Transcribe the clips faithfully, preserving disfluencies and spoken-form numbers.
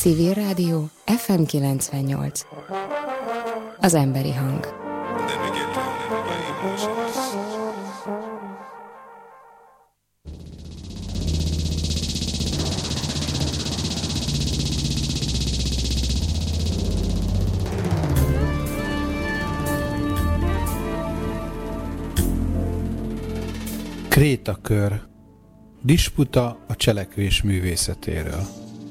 Civil Rádió ef em kilencvennyolc. Az emberi hang. Krétakör. Disputa a cselekvés művészetéről.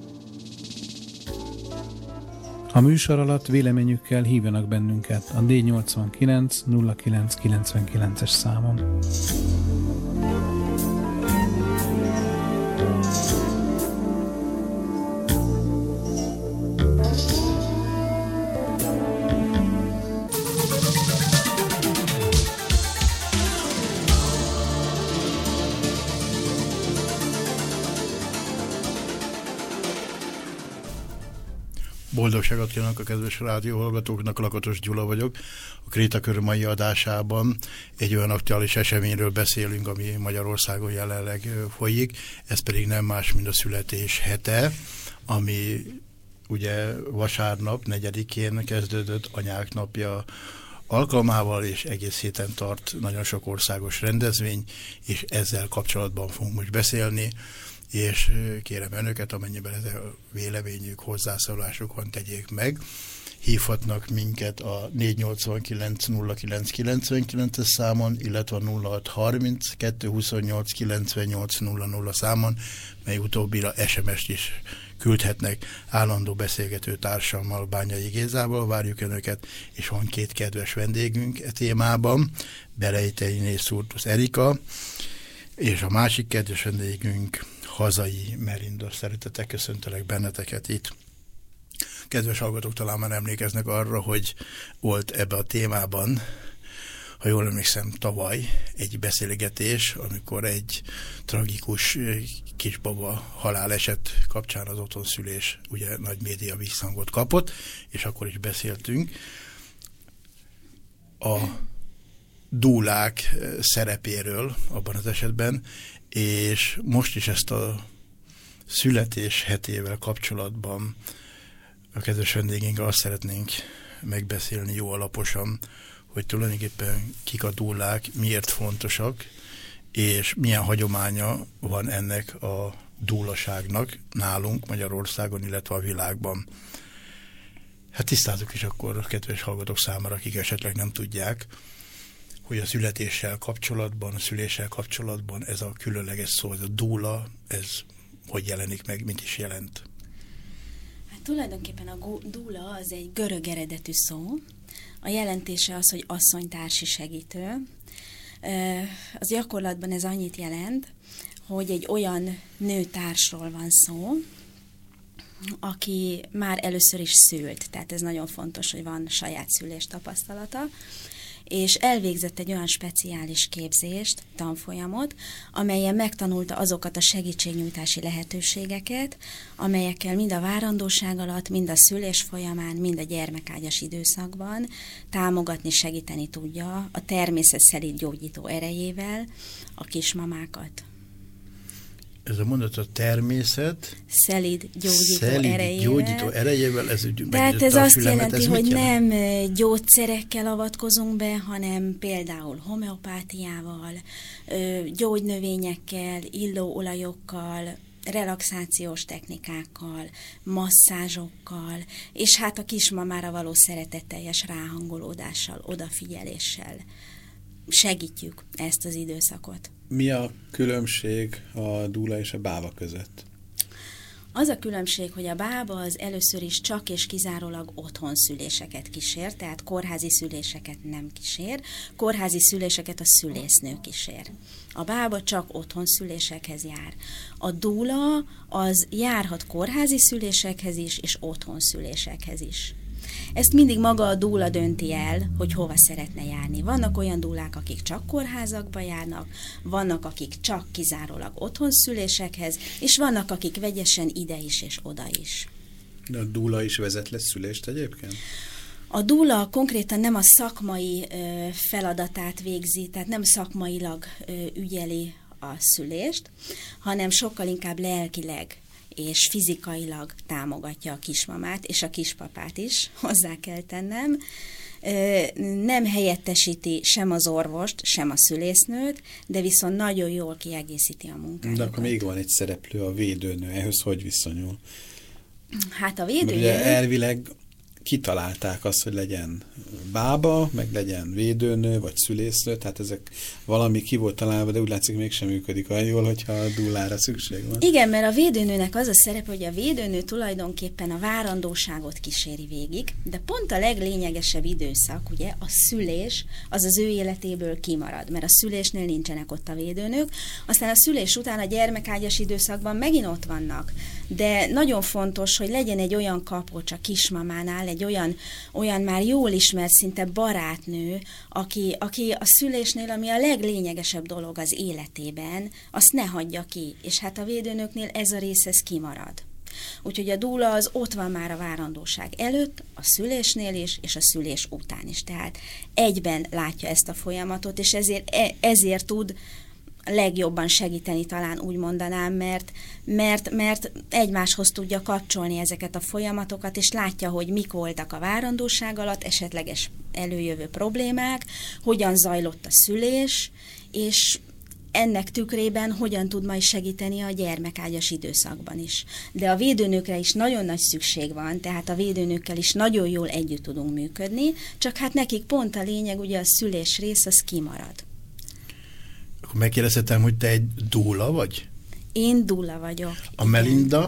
A műsor alatt véleményükkel hívjanak bennünket a dé nyolcvankilenc nulla kilenc kilencvenkilences számon. Boldogságot kívánok a kedves rádióhallgatóknak, Lakatos Gyula vagyok. A Krétakör mai adásában egy olyan aktuális eseményről beszélünk, ami Magyarországon jelenleg folyik, ez pedig nem más, mint a születés hete, ami ugye vasárnap negyedikén kezdődött, Anyák napja alkalmával, és egész héten tart nagyon sok országos rendezvény, és ezzel kapcsolatban fogunk most beszélni. És kérem önöket, amennyiben ez a véleményük, hozzászólásuk van, tegyék meg. Hívhatnak minket a négy nyolcvankilenc nulla kilenc kilencvenkilences számon, illetve a nulla hat harminc kettő huszonnyolc kilencvennyolc nulla nulla számon, mely utóbbira es em est is küldhetnek. Állandó beszélgető társammal, Bányai Gézával várjuk önöket, és van két kedves vendégünk e témában, Berejtei Nészúrtusz Erika, és a másik kedves vendégünk Hazai Merinda. Szeretettel köszöntelek benneteket itt. Kedves hallgatók talán már emlékeznek arra, hogy volt ebbe a témában, ha jól emlékszem, tavaly egy beszélgetés, amikor egy tragikus kisbaba haláleset kapcsán az otthonszülés ugye nagy média visszhangot kapott, és akkor is beszéltünk a dúlák szerepéről abban az esetben, és most is ezt a születés hetével kapcsolatban a kedves vendégénkkel azt szeretnénk megbeszélni jó alaposan, hogy tulajdonképpen kik a dúlák, miért fontosak, és milyen hagyománya van ennek a dúlaságnak nálunk Magyarországon, illetve a világban. Hát tisztázzuk is akkor a kedves hallgatók számára, akik esetleg nem tudják, hogy a születéssel kapcsolatban, a szüléssel kapcsolatban ez a különleges szó, ez a dúla, ez hogy jelenik meg, mit is jelent? Hát tulajdonképpen a dúla az egy görög eredetű szó. A jelentése az, hogy asszonytársi segítő. Az gyakorlatban ez annyit jelent, hogy egy olyan nőtársról van szó, aki már először is szült, tehát ez nagyon fontos, hogy van saját szülés tapasztalata, és elvégzett egy olyan speciális képzést, tanfolyamot, amelyen megtanulta azokat a segítségnyújtási lehetőségeket, amelyekkel mind a várandóság alatt, mind a szülés folyamán, mind a gyermekágyas időszakban támogatni, segíteni tudja a természet szelíd gyógyító erejével a kismamákat. Ez a mondat a természet szelíd gyógyító szelíd erejével. gyógyító erejével. Ez úgy Tehát ez azt fülemet, jelenti, ez hogy jelent? nem gyógyszerekkel avatkozunk be, hanem például homeopátiával, gyógynövényekkel, illóolajokkal, relaxációs technikákkal, masszázsokkal, és hát a kismamára való szeretetteljes ráhangolódással, odafigyeléssel segítjük ezt az időszakot. Mi a különbség a dúla és a bába között? Az a különbség, hogy a bába az először is csak és kizárólag otthon szüléseket kísér, tehát kórházi szüléseket nem kísér, kórházi szüléseket a szülésznő kísér. A bába csak otthon szülésekhez jár. A dúla az járhat kórházi szülésekhez is, és otthon szülésekhez is. Ezt mindig maga a dúla dönti el, hogy hova szeretne járni. Vannak olyan dúlák, akik csak kórházakba járnak, vannak, akik csak kizárólag otthon szülésekhez, és vannak, akik vegyesen ide is és oda is. De a dúla is vezet le szülést egyébként? A dúla konkrétan nem a szakmai ö, feladatát végzi, tehát nem szakmailag ö, ügyeli a szülést, hanem sokkal inkább lelkileg és fizikailag támogatja a kismamát, és a kispapát is, hozzá kell tennem. Nem helyettesíti sem az orvost, sem a szülésznőt, de viszont nagyon jól kiegészíti a munkájukat. De akkor még van egy szereplő, a védőnő. Ehhez hogy viszonyul? Hát a védőnő... Ugye elvileg kitalálták azt, hogy legyen bába, meg legyen védőnő, vagy szülésznő, tehát ezek valami ki volt találva, de úgy látszik mégsem működik olyan jól, hogyha a dúlára szükség van. Igen, mert a védőnőnek az a szerep, hogy a védőnő tulajdonképpen a várandóságot kíséri végig, de pont a leglényegesebb időszak, ugye, a szülés, az az ő életéből kimarad, mert a szülésnél nincsenek ott a védőnők, aztán a szülés után a gyermekágyas időszakban megint ott vannak, de nagyon fontos, hogy legyen egy olyan kapocs a kismamánál, egy olyan, olyan már jól ismert, szinte barátnő, aki, aki a szülésnél, ami a leglényegesebb dolog az életében, azt ne hagyja ki. És hát a védőnöknél ez a rész, ez kimarad. Úgyhogy a dúla az ott van már a várandóság előtt, a szülésnél is, és a szülés után is. Tehát egyben látja ezt a folyamatot, és ezért, ezért tud legjobban segíteni, talán úgy mondanám, mert, mert, mert egymáshoz tudja kapcsolni ezeket a folyamatokat, és látja, hogy mik voltak a várandóság alatt, esetleges előjövő problémák, hogyan zajlott a szülés, és ennek tükrében hogyan tud majd segíteni a gyermekágyas időszakban is. De a védőnőkre is nagyon nagy szükség van, tehát a védőnőkkel is nagyon jól együtt tudunk működni, csak hát nekik pont a lényeg, ugye a szülés rész, az kimarad. Akkor megkérdezhetem, hogy te egy dúla vagy? Én dúla vagyok. A Melinda?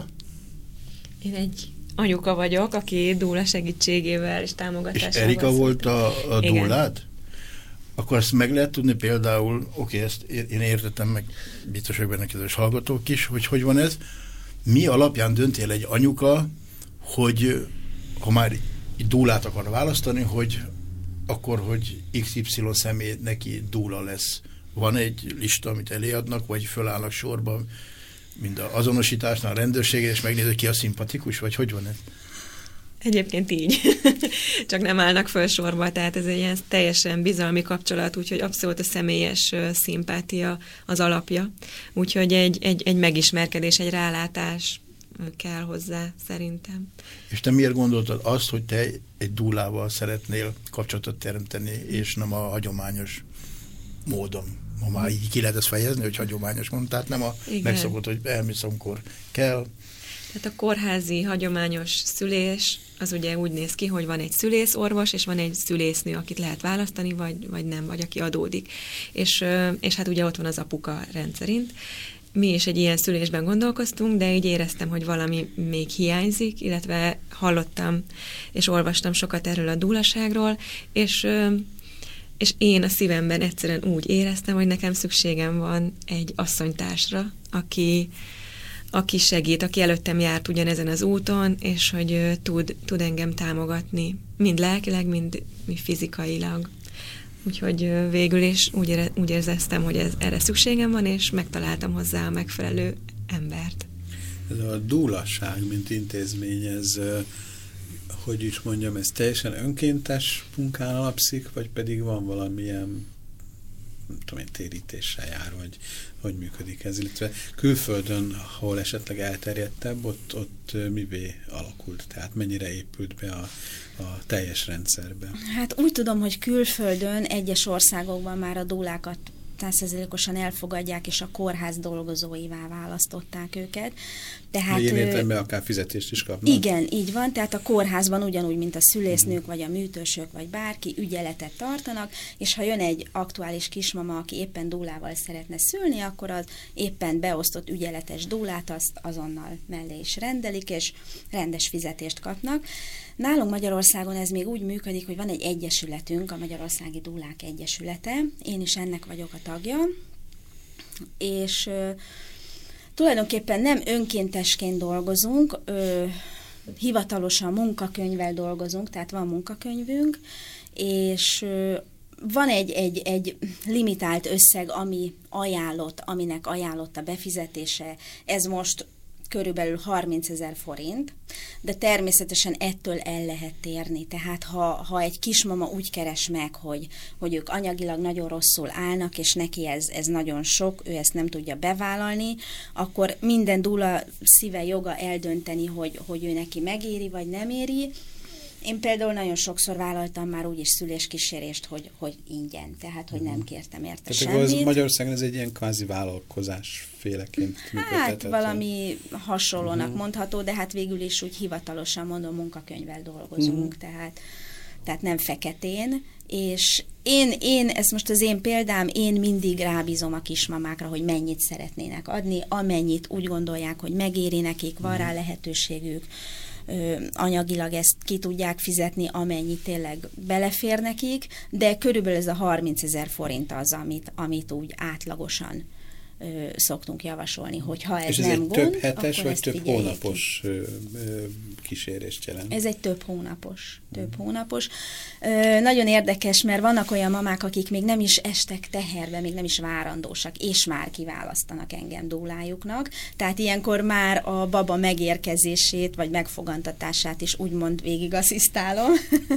Én egy anyuka vagyok, aki dúla segítségével és támogatásával. És Erika volt a, a dúlád? Igen. Akkor ezt meg lehet tudni például, oké, okay, ezt én értettem, meg biztos, hogy benne kedves hallgatók is, hogy hogy van ez. Mi alapján döntél egy anyuka, hogy ha már dúlát akar választani, hogy akkor, hogy iksz ipszilon személy neki dúla lesz. Van egy lista, amit eléadnak, vagy fölállnak sorba, mind az azonosításnál, a rendőrségen, és megnéz, hogy ki a szimpatikus, vagy hogy van ez? Egyébként így. Csak nem állnak föl sorba, tehát ez egy ilyen teljesen bizalmi kapcsolat, úgyhogy abszolút a személyes szimpátia az alapja. Úgyhogy egy, egy, egy megismerkedés, egy rálátás kell hozzá, szerintem. És te miért gondoltad azt, hogy te egy dúlával szeretnél kapcsolatot teremteni, és nem a hagyományos módon? Ma már így ki lehet ezt fejezni, hogy hagyományos módon, tehát nem a Igen. megszokott, hogy elmész, amikor kell. Tehát a kórházi hagyományos szülés az ugye úgy néz ki, hogy van egy szülészorvos, és van egy szülésznő, akit lehet választani, vagy, vagy nem, vagy aki adódik. És, és hát ugye ott van az apuka rendszerint. Mi is egy ilyen szülésben gondolkoztunk, de így éreztem, hogy valami még hiányzik, illetve hallottam és olvastam sokat erről a dúlaságról, és, és én a szívemben egyszerűen úgy éreztem, hogy nekem szükségem van egy asszonytársra, aki aki segít, aki előttem járt ugyanezen az úton, és hogy uh, tud, tud engem támogatni, mind lelkileg, mind, mind fizikailag. Úgyhogy uh, végül is úgy, ére, úgy érzeztem, hogy ez, erre szükségem van, és megtaláltam hozzá a megfelelő embert. Ez a dúlasság, mint intézmény, ez, uh, hogy is mondjam, ez teljesen önkéntes munkán alapszik, vagy pedig van valamilyen, nem tudom én, térítéssel jár, vagy hogy működik ez, illetve külföldön, ahol esetleg elterjedtebb, ott, ott mivé alakult, tehát mennyire épült be a, a teljes rendszerbe? Hát úgy tudom, hogy külföldön egyes országokban már a dúlákat száz százalékosan elfogadják, és a kórház dolgozóivá választották őket. Tehát, ilyen értelemben akár fizetést is kapnak? Igen, így van, tehát a kórházban ugyanúgy, mint a szülésznők, uh-huh. vagy a műtősök, vagy bárki ügyeletet tartanak, és ha jön egy aktuális kismama, aki éppen dúlával szeretne szülni, akkor az éppen beosztott ügyeletes dúlát azt azonnal mellé is rendelik, és rendes fizetést kapnak. Nálunk Magyarországon ez még úgy működik, hogy van egy egyesületünk, a Magyarországi Dúlák Egyesülete, én is ennek vagyok a tagja, és ö, tulajdonképpen nem önkéntesként dolgozunk, ö, hivatalosan munkakönyvvel dolgozunk, tehát van munkakönyvünk, és ö, van egy, egy, egy limitált összeg, ami ajánlott, aminek ajánlott a befizetése, ez most körülbelül harmincezer forint, de természetesen ettől el lehet térni. Tehát ha, ha egy kismama úgy keres meg, hogy, hogy ők anyagilag nagyon rosszul állnak, és neki ez, ez nagyon sok, ő ezt nem tudja bevállalni, akkor minden dúla szíve joga eldönteni, hogy, hogy ő neki megéri, vagy nem éri. Én például nagyon sokszor vállaltam már úgy is szüléskísérést, hogy, hogy ingyen, tehát hogy nem kértem érte tehát semmit. Tehát Magyarországon ez egy ilyen kvázi vállalkozás féleként működtetett. Hát valami hasonlónak uh-huh. mondható, de hát végül is úgy hivatalosan mondom, munkakönyvvel dolgozunk, uh-huh. tehát, tehát nem feketén, és én, én, ez most az én példám, én mindig rábízom a kismamákra, hogy mennyit szeretnének adni, amennyit úgy gondolják, hogy megéri nekik, van rá lehetőségük, anyagilag ezt ki tudják fizetni, amennyi tényleg belefér nekik, de körülbelül ez a harmincezer forint az, amit, amit úgy átlagosan ö, szoktunk javasolni, hogyha ez, és ez nem egy gond, több hetes vagy több hónapos ki. Ö, ö, kísérést jelent? Ez egy több hónapos. Több hmm. hónapos. Ö, nagyon érdekes, mert vannak olyan mamák, akik még nem is estek teherbe, még nem is várandósak, és már kiválasztanak engem dúlájuknak. Tehát ilyenkor már a baba megérkezését, vagy megfogantatását is úgymond végig asszisztálom.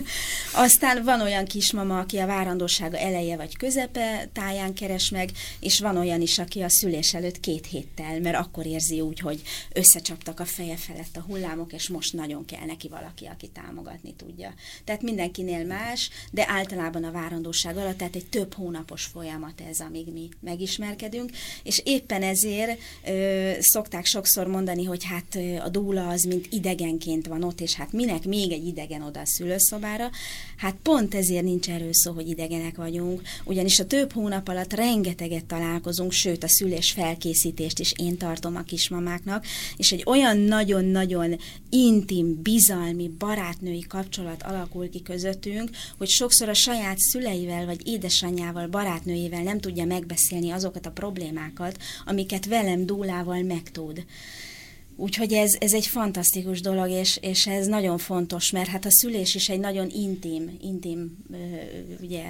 Aztán van olyan kismama, aki a várandósága eleje vagy közepe táján keres meg, és van olyan is, aki a szülés előtt két héttel, mert akkor érzi úgy, hogy összecsaptak a feje felett a hullámok, és most nagyon kell neki valaki, aki támogatni tudja. Tehát mindenkinél más, de általában a várandóság alatt, tehát egy több hónapos folyamat ez, amíg mi megismerkedünk, és éppen ezért ö, szokták sokszor mondani, hogy hát ö, a dúla az mint idegenként van ott, és hát minek még egy idegen oda a szülőszobára, hát pont ezért nincs erről szó, hogy idegenek vagyunk, ugyanis a több hónap alatt rengeteget találkozunk, sőt a szülés felkészítést is én tartom a kismamáknak, és egy olyan nagyon-nagyon intim, bizalmi, barátnői kapcsolat alakul ki közöttünk, hogy sokszor a saját szüleivel, vagy édesanyjával, barátnőjével nem tudja megbeszélni azokat a problémákat, amiket velem dúlával megtud. Úgyhogy ez, ez egy fantasztikus dolog, és, és ez nagyon fontos, mert hát a szülés is egy nagyon intim, intim, ugye,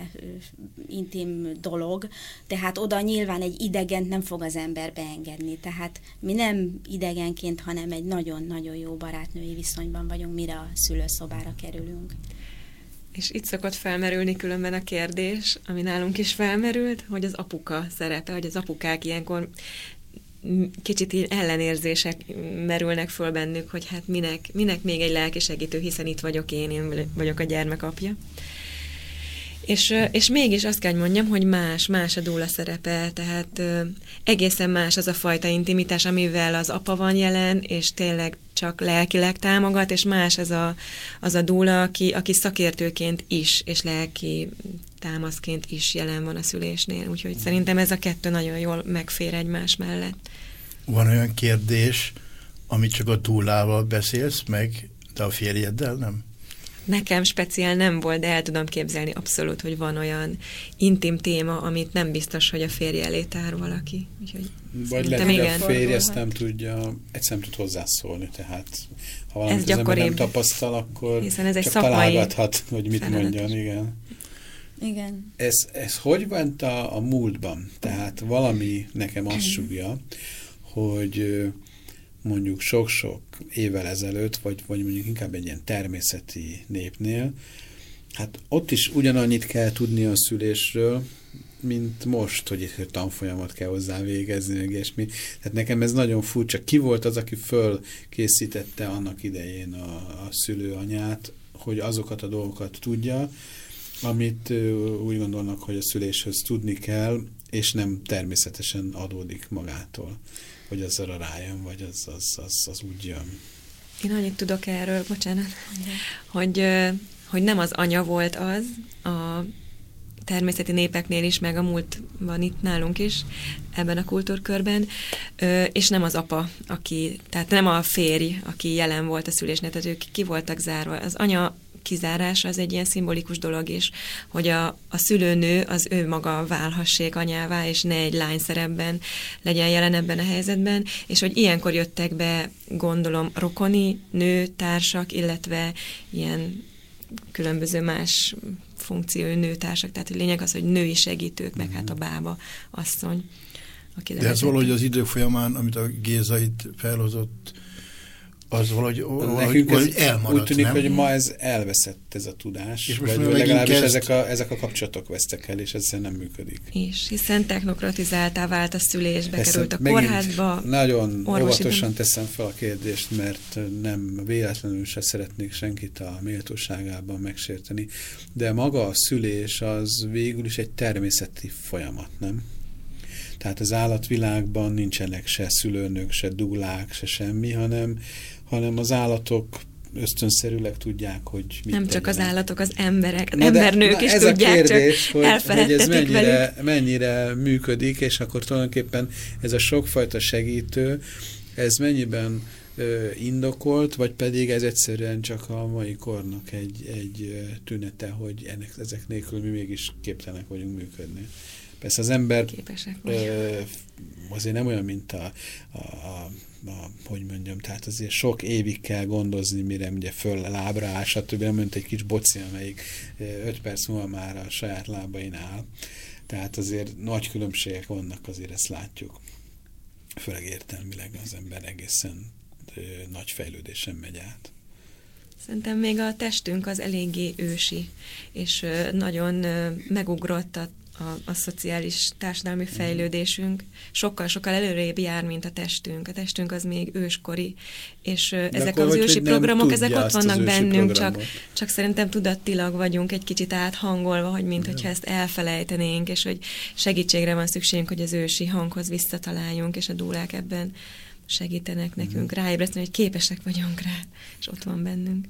intim dolog, tehát oda nyilván egy idegent nem fog az ember beengedni, tehát mi nem idegenként, hanem egy nagyon-nagyon jó barátnői viszonyban vagyunk, mire a szülőszobára kerülünk. És itt szokott felmerülni különben a kérdés, ami nálunk is felmerült, hogy az apuka szerepe, hogy az apukák ilyenkor kicsit így ellenérzések merülnek föl bennük, hogy hát minek, minek még egy lelkisegítő, hiszen itt vagyok én, én vagyok a gyermek apja. És, és mégis azt kell, hogy mondjam, hogy más, más a dúla szerepe, tehát egészen más az a fajta intimitás, amivel az apa van jelen, és tényleg csak lelkileg támogat, és más az a, az a dúla, aki, aki szakértőként is, és lelki támaszként is jelen van a szülésnél. Úgyhogy szerintem ez a kettő nagyon jól megfér egymás mellett. Van olyan kérdés, amit csak a dúlával beszélsz meg, de a férjeddel nem? Nekem speciál nem volt, de el tudom képzelni abszolút, hogy van olyan intim téma, amit nem biztos, hogy a férje elé tár valaki. Úgyhogy vagy lehet, hogy a férje ezt nem tudja, egyszerűen tud hozzászólni, tehát ha valamit az ember nem tapasztal, akkor hiszen ez egy csak szakmai találgathat, hogy mit feladat. mondjon, igen. Igen. Ez, ez hogy volt a, a múltban? Tehát valami nekem azt sugja, hogy mondjuk sok-sok évvel ezelőtt, vagy, vagy mondjuk inkább egy ilyen természeti népnél, hát ott is ugyanannyit kell tudni a szülésről, mint most, hogy egy tanfolyamat kell hozzá végezni, meg ilyesmi. Tehát nekem ez nagyon furcsa. Ki volt az, aki fölkészítette annak idején a, a szülőanyát, hogy azokat a dolgokat tudja, amit úgy gondolnak, hogy a szüléshez tudni kell, és nem természetesen adódik magától, hogy az arra rájön, vagy az, az, az, az úgy jön. Én annyit tudok erről, bocsánat, hogy, hogy nem az anya volt az, a természeti népeknél is, meg a múltban itt nálunk is, ebben a kultúrkörben, és nem az apa, aki, tehát nem a férj, aki jelen volt a szülésnél, tehát ők ki voltak zárva. Az anya kizárása az egy ilyen szimbolikus dolog is, hogy a, a szülőnő az ő maga válhassék anyává, és ne egy lány szerepben legyen jelen ebben a helyzetben, és hogy ilyenkor jöttek be, gondolom, rokoni nőtársak, illetve ilyen különböző más funkciói nőtársak, tehát a lényeg az, hogy női segítők, meg hát a bába asszony, aki De ez valahogy az idő folyamán, amit a Géza itt felhozott, az valahogy, valahogy, valahogy elmaradt, úgy tűnik, nem? hogy ma ez elveszett ez a tudás, és vagy legalábbis kezd... ezek, a, ezek a kapcsolatok vesztek el, és ezzel nem működik. És hiszen technokratizáltá vált a szülés, bekerült a kórházba. Nagyon óvatosan teszem fel a kérdést, mert nem véletlenül se szeretnék senkit a méltóságában megsérteni, de maga a szülés az végül is egy természeti folyamat, nem? Tehát az állatvilágban nincsenek se szülőnök, se dúlák, se semmi, hanem, hanem az állatok ösztönszerűleg tudják, hogy mit Nem tegyenek. csak az állatok, az emberek, na embernők de, na is ez tudják, a kérdés, csak hogy, hogy ez mennyire, velük. mennyire működik, és akkor tulajdonképpen ez a sokfajta segítő, ez mennyiben ö, indokolt, vagy pedig ez egyszerűen csak a mai kornak egy, egy tünete, hogy ennek, ezek nélkül mi mégis képtelenek vagyunk működni. Persze az ember ö, azért nem olyan, mint a, a, a, a, hogy mondjam, tehát azért sok évig kell gondozni, mire ugye föl lábra áll, stb. Nem mint egy kis boci, amelyik öt perc múlva már a saját lábain áll. Tehát azért nagy különbségek vannak, azért ezt látjuk. Főleg értelmileg az ember egészen ö, nagy fejlődésen megy át. Szerintem még a testünk az eléggé ősi, és ö, nagyon ö, megugrott a A, a szociális társadalmi fejlődésünk sokkal-sokkal előrébb jár, mint a testünk. A testünk az még őskori, és de ezek az ősi programok, ezek ott vannak bennünk, csak, csak szerintem tudattilag vagyunk egy kicsit áthangolva, hogy mint hogyha ezt elfelejtenénk, és hogy segítségre van szükségünk, hogy az ősi hanghoz visszataláljunk, és a dúlák ebben segítenek nekünk ráébreszteni, hogy képesek vagyunk rá, és ott van bennünk.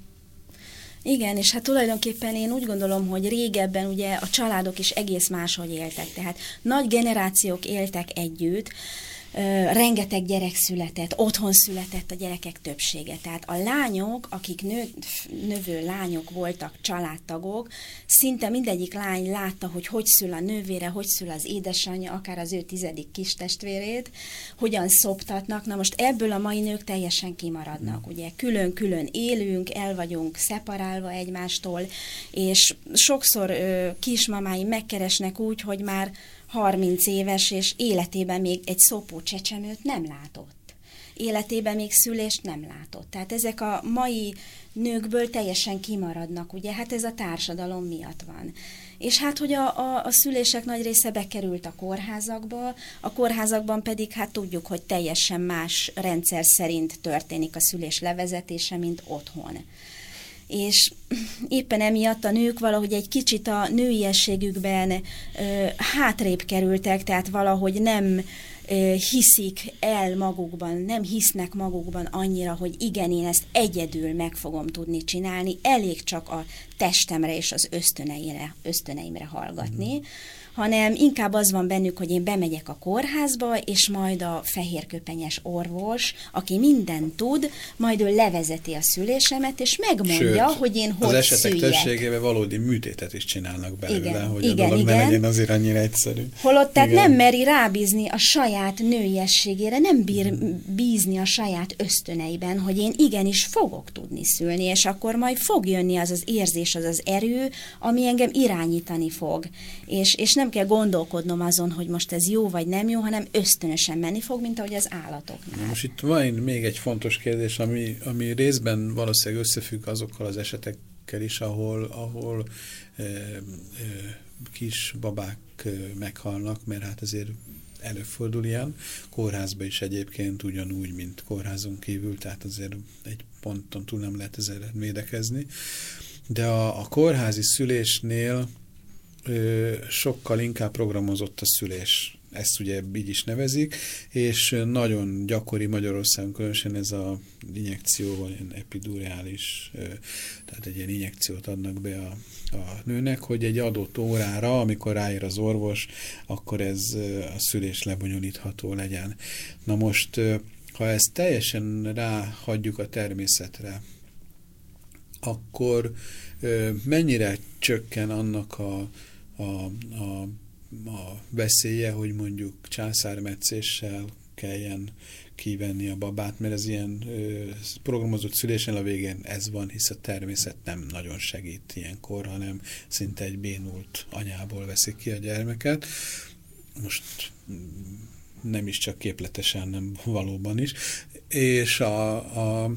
Igen, és hát tulajdonképpen én úgy gondolom, hogy régebben ugye a családok is egész máshogy éltek, tehát nagy generációk éltek együtt, rengeteg gyerek született, otthon született a gyerekek többsége. Tehát a lányok, akik nő, növő lányok voltak, családtagok, szinte mindegyik lány látta, hogy hogy szül a nővére, hogy szül az édesanyja, akár az ő tizedik kistestvérét, hogyan szoptatnak. Na most ebből a mai nők teljesen kimaradnak. Ugye külön-külön élünk, el vagyunk szeparálva egymástól, és sokszor ö, kismamáim megkeresnek úgy, hogy már harminc éves, és életében még egy szopó csecsemőt nem látott. Életében még szülést nem látott. Tehát ezek a mai nőkből teljesen kimaradnak, ugye, hát ez a társadalom miatt van. És hát, hogy a, a, a szülések nagy része bekerült a kórházakba, a kórházakban pedig hát tudjuk, hogy teljesen más rendszer szerint történik a szülés levezetése, mint otthon. És éppen emiatt a nők valahogy egy kicsit a nőiességükben ö, hátrébb kerültek, tehát valahogy nem ö, hiszik el magukban, nem hisznek magukban annyira, hogy igen, én ezt egyedül meg fogom tudni csinálni, elég csak a testemre és az ösztöneimre, ösztöneimre hallgatni, mm. hanem inkább az van bennük, hogy én bemegyek a kórházba, és majd a fehérköpenyes orvos, aki mindent tud, majd ő levezeti a szülésemet, és megmondja, Sőt, hogy én hogy az esetek szüljek. többségében valódi műtétet is csinálnak belőle, igen, hogy igen, a dolog igen. ne legyen azért annyira egyszerű. Holott tehát igen. nem meri rábízni a saját nőiességére, nem bír bízni a saját ösztöneiben, hogy én igenis fogok tudni szülni, és akkor majd fog jönni az az érzés, az az erő, ami engem irányítani fog. És, és nem kell gondolkodnom azon, hogy most ez jó vagy nem jó, hanem ösztönösen menni fog, mint ahogy az állatoknál. Most itt van még egy fontos kérdés, ami, ami részben valószínűleg összefügg azokkal az esetekkel is, ahol, ahol e, e, kis babák e, meghalnak, mert hát azért előfordul ilyen. Kórházban is egyébként ugyanúgy, mint kórházon kívül, tehát azért egy ponton túl nem lehet ezzel védekezni. De a, a kórházi szülésnél ö, sokkal inkább programozott a szülés. Ezt ugye így is nevezik, és nagyon gyakori Magyarországon különösen ez a injekció, vagy ilyen epiduriális, tehát egy ilyen injekciót adnak be a, a nőnek, hogy egy adott órára, amikor ráér az orvos, akkor ez a szülés lebonyolítható legyen. Na most, ha ezt teljesen ráhagyjuk a természetre, akkor mennyire csökken annak a, a, a a veszélye, hogy mondjuk császármetszéssel kelljen kivenni a babát, mert ez ilyen ö, programozott szülésen a végén ez van, hisz a természet nem nagyon segít ilyenkor, hanem szinte egy bénult anyából veszik ki a gyermeket. Most nem is csak képletesen, nem valóban is. És a, a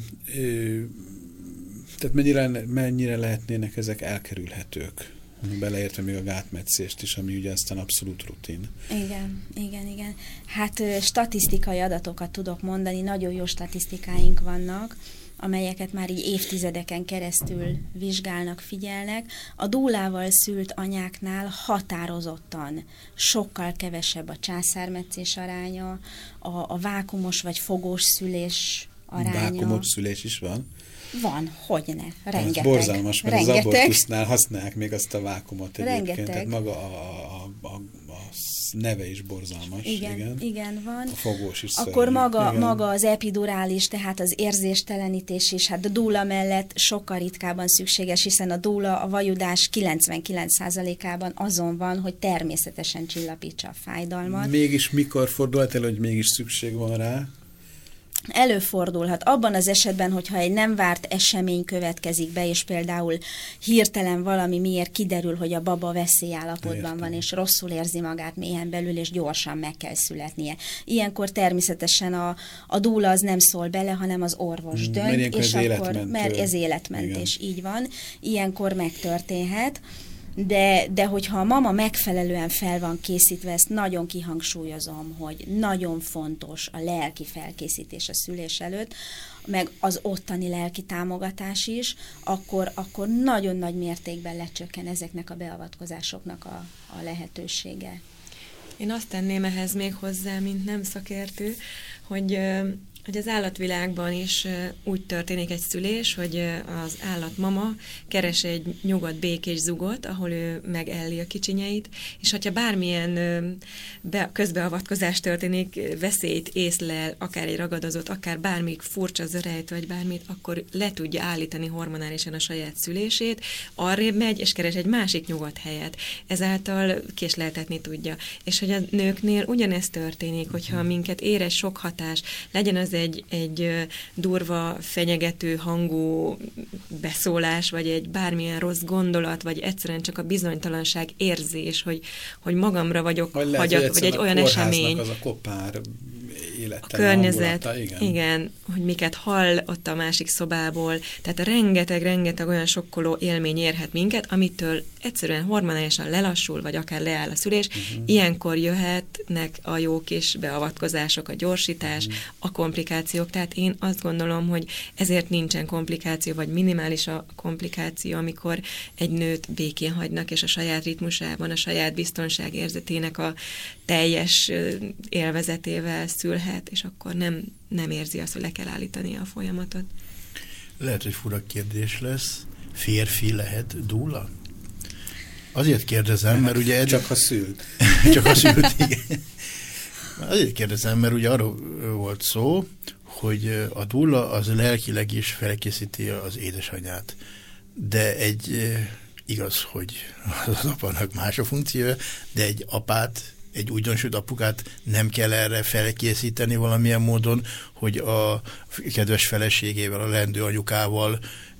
tehát mennyire, mennyire lehetnének ezek elkerülhetők? Beleértve még a gátmetszést is, ami ugye aztán abszolút rutin. Igen, igen, igen. Hát statisztikai adatokat tudok mondani, nagyon jó statisztikáink vannak, amelyeket már így évtizedeken keresztül vizsgálnak, figyelnek. A dúlával szült anyáknál határozottan sokkal kevesebb a császármetszés aránya, a, a vákumos vagy fogós szülés aránya. Vákumos szülés is van? Van, hogyne, rengeteg. Ez borzalmas, mert rengeteg. az abortusznál használják még azt a vákumot egyébként, rengeteg. Tehát maga a, a, a, a neve is borzalmas. Igen, igen, igen van. A fogós is Akkor szörnyű. maga, maga az epidurális, tehát az érzéstelenítés is, hát a dúla mellett sokkal ritkábban szükséges, hiszen a dúla a vajudás kilencvenkilenc százalékában azon van, hogy természetesen csillapítsa a fájdalmat. Mégis mikor fordulhat el, hogy mégis szükség van rá? Előfordulhat abban az esetben, hogyha egy nem várt esemény következik be, és például hirtelen valami miért kiderül, hogy a baba veszélyállapotban Értem. van, és rosszul érzi magát mélyen belül, és gyorsan meg kell születnie. Ilyenkor természetesen a, a dúla az nem szól bele, hanem az orvos hmm, dönt, mert és ez akkor, mert ez életmentés, Igen. így van. Ilyenkor megtörténhet. De, de hogyha a mama megfelelően fel van készítve, ezt nagyon kihangsúlyozom, hogy nagyon fontos a lelki felkészítés a szülés előtt, meg az ottani lelki támogatás is, akkor, akkor nagyon nagy mértékben lecsökken ezeknek a beavatkozásoknak a, a lehetősége. Én azt tenném ehhez még hozzá, mint nem szakértő, hogy... hogy az állatvilágban is úgy történik egy szülés, hogy az állatmama keres egy nyugodt, békés zugot, ahol ő megelli a kicsinyeit, és hogyha bármilyen be, közbeavatkozás történik, veszélyt észlel, akár egy ragadozott, akár bármi furcsa zörejt, vagy bármit, akkor le tudja állítani hormonálisan a saját szülését, arrébb megy, és keres egy másik nyugodt helyet. Ezáltal késleltetni tudja. És hogy a nőknél ugyanezt történik, hogyha minket ér egy sok hatás, legyen az egy, egy durva, fenyegető hangú beszólás, vagy egy bármilyen rossz gondolat, vagy egyszerűen csak a bizonytalanság érzés, hogy, hogy magamra vagyok vagy hagyat, lehet, vagy egy olyan esemény. Az a kopár a környezet, igen. igen, hogy miket hall ott a másik szobából, tehát rengeteg-rengeteg olyan sokkoló élmény érhet minket, amitől egyszerűen hormonálisan lelassul, vagy akár leáll a szülés. Uh-huh. Ilyenkor jöhetnek a jó kis beavatkozások, a gyorsítás, uh-huh. a komplikációk, tehát én azt gondolom, hogy ezért nincsen komplikáció, vagy minimális a komplikáció, amikor egy nőt békén hagynak, és a saját ritmusában, a saját biztonságérzetének a teljes élvezetével szülhet, és akkor nem, nem érzi azt, hogy le kell állítani a folyamatot. Lehet, hogy fura kérdés lesz. Férfi lehet dúla? Azért kérdezem, mert ugye... Eddig... Csak ha szült. Csak ha szült, igen. Azért kérdezem, mert ugye arról volt szó, hogy a dúla az lelkileg is felkészíti az édesanyját. De egy, igaz, hogy az apának más a funkciója, de egy apát, egy újdonsült apukát nem kell erre felkészíteni valamilyen módon, hogy a kedves feleségével, a leendő anyukával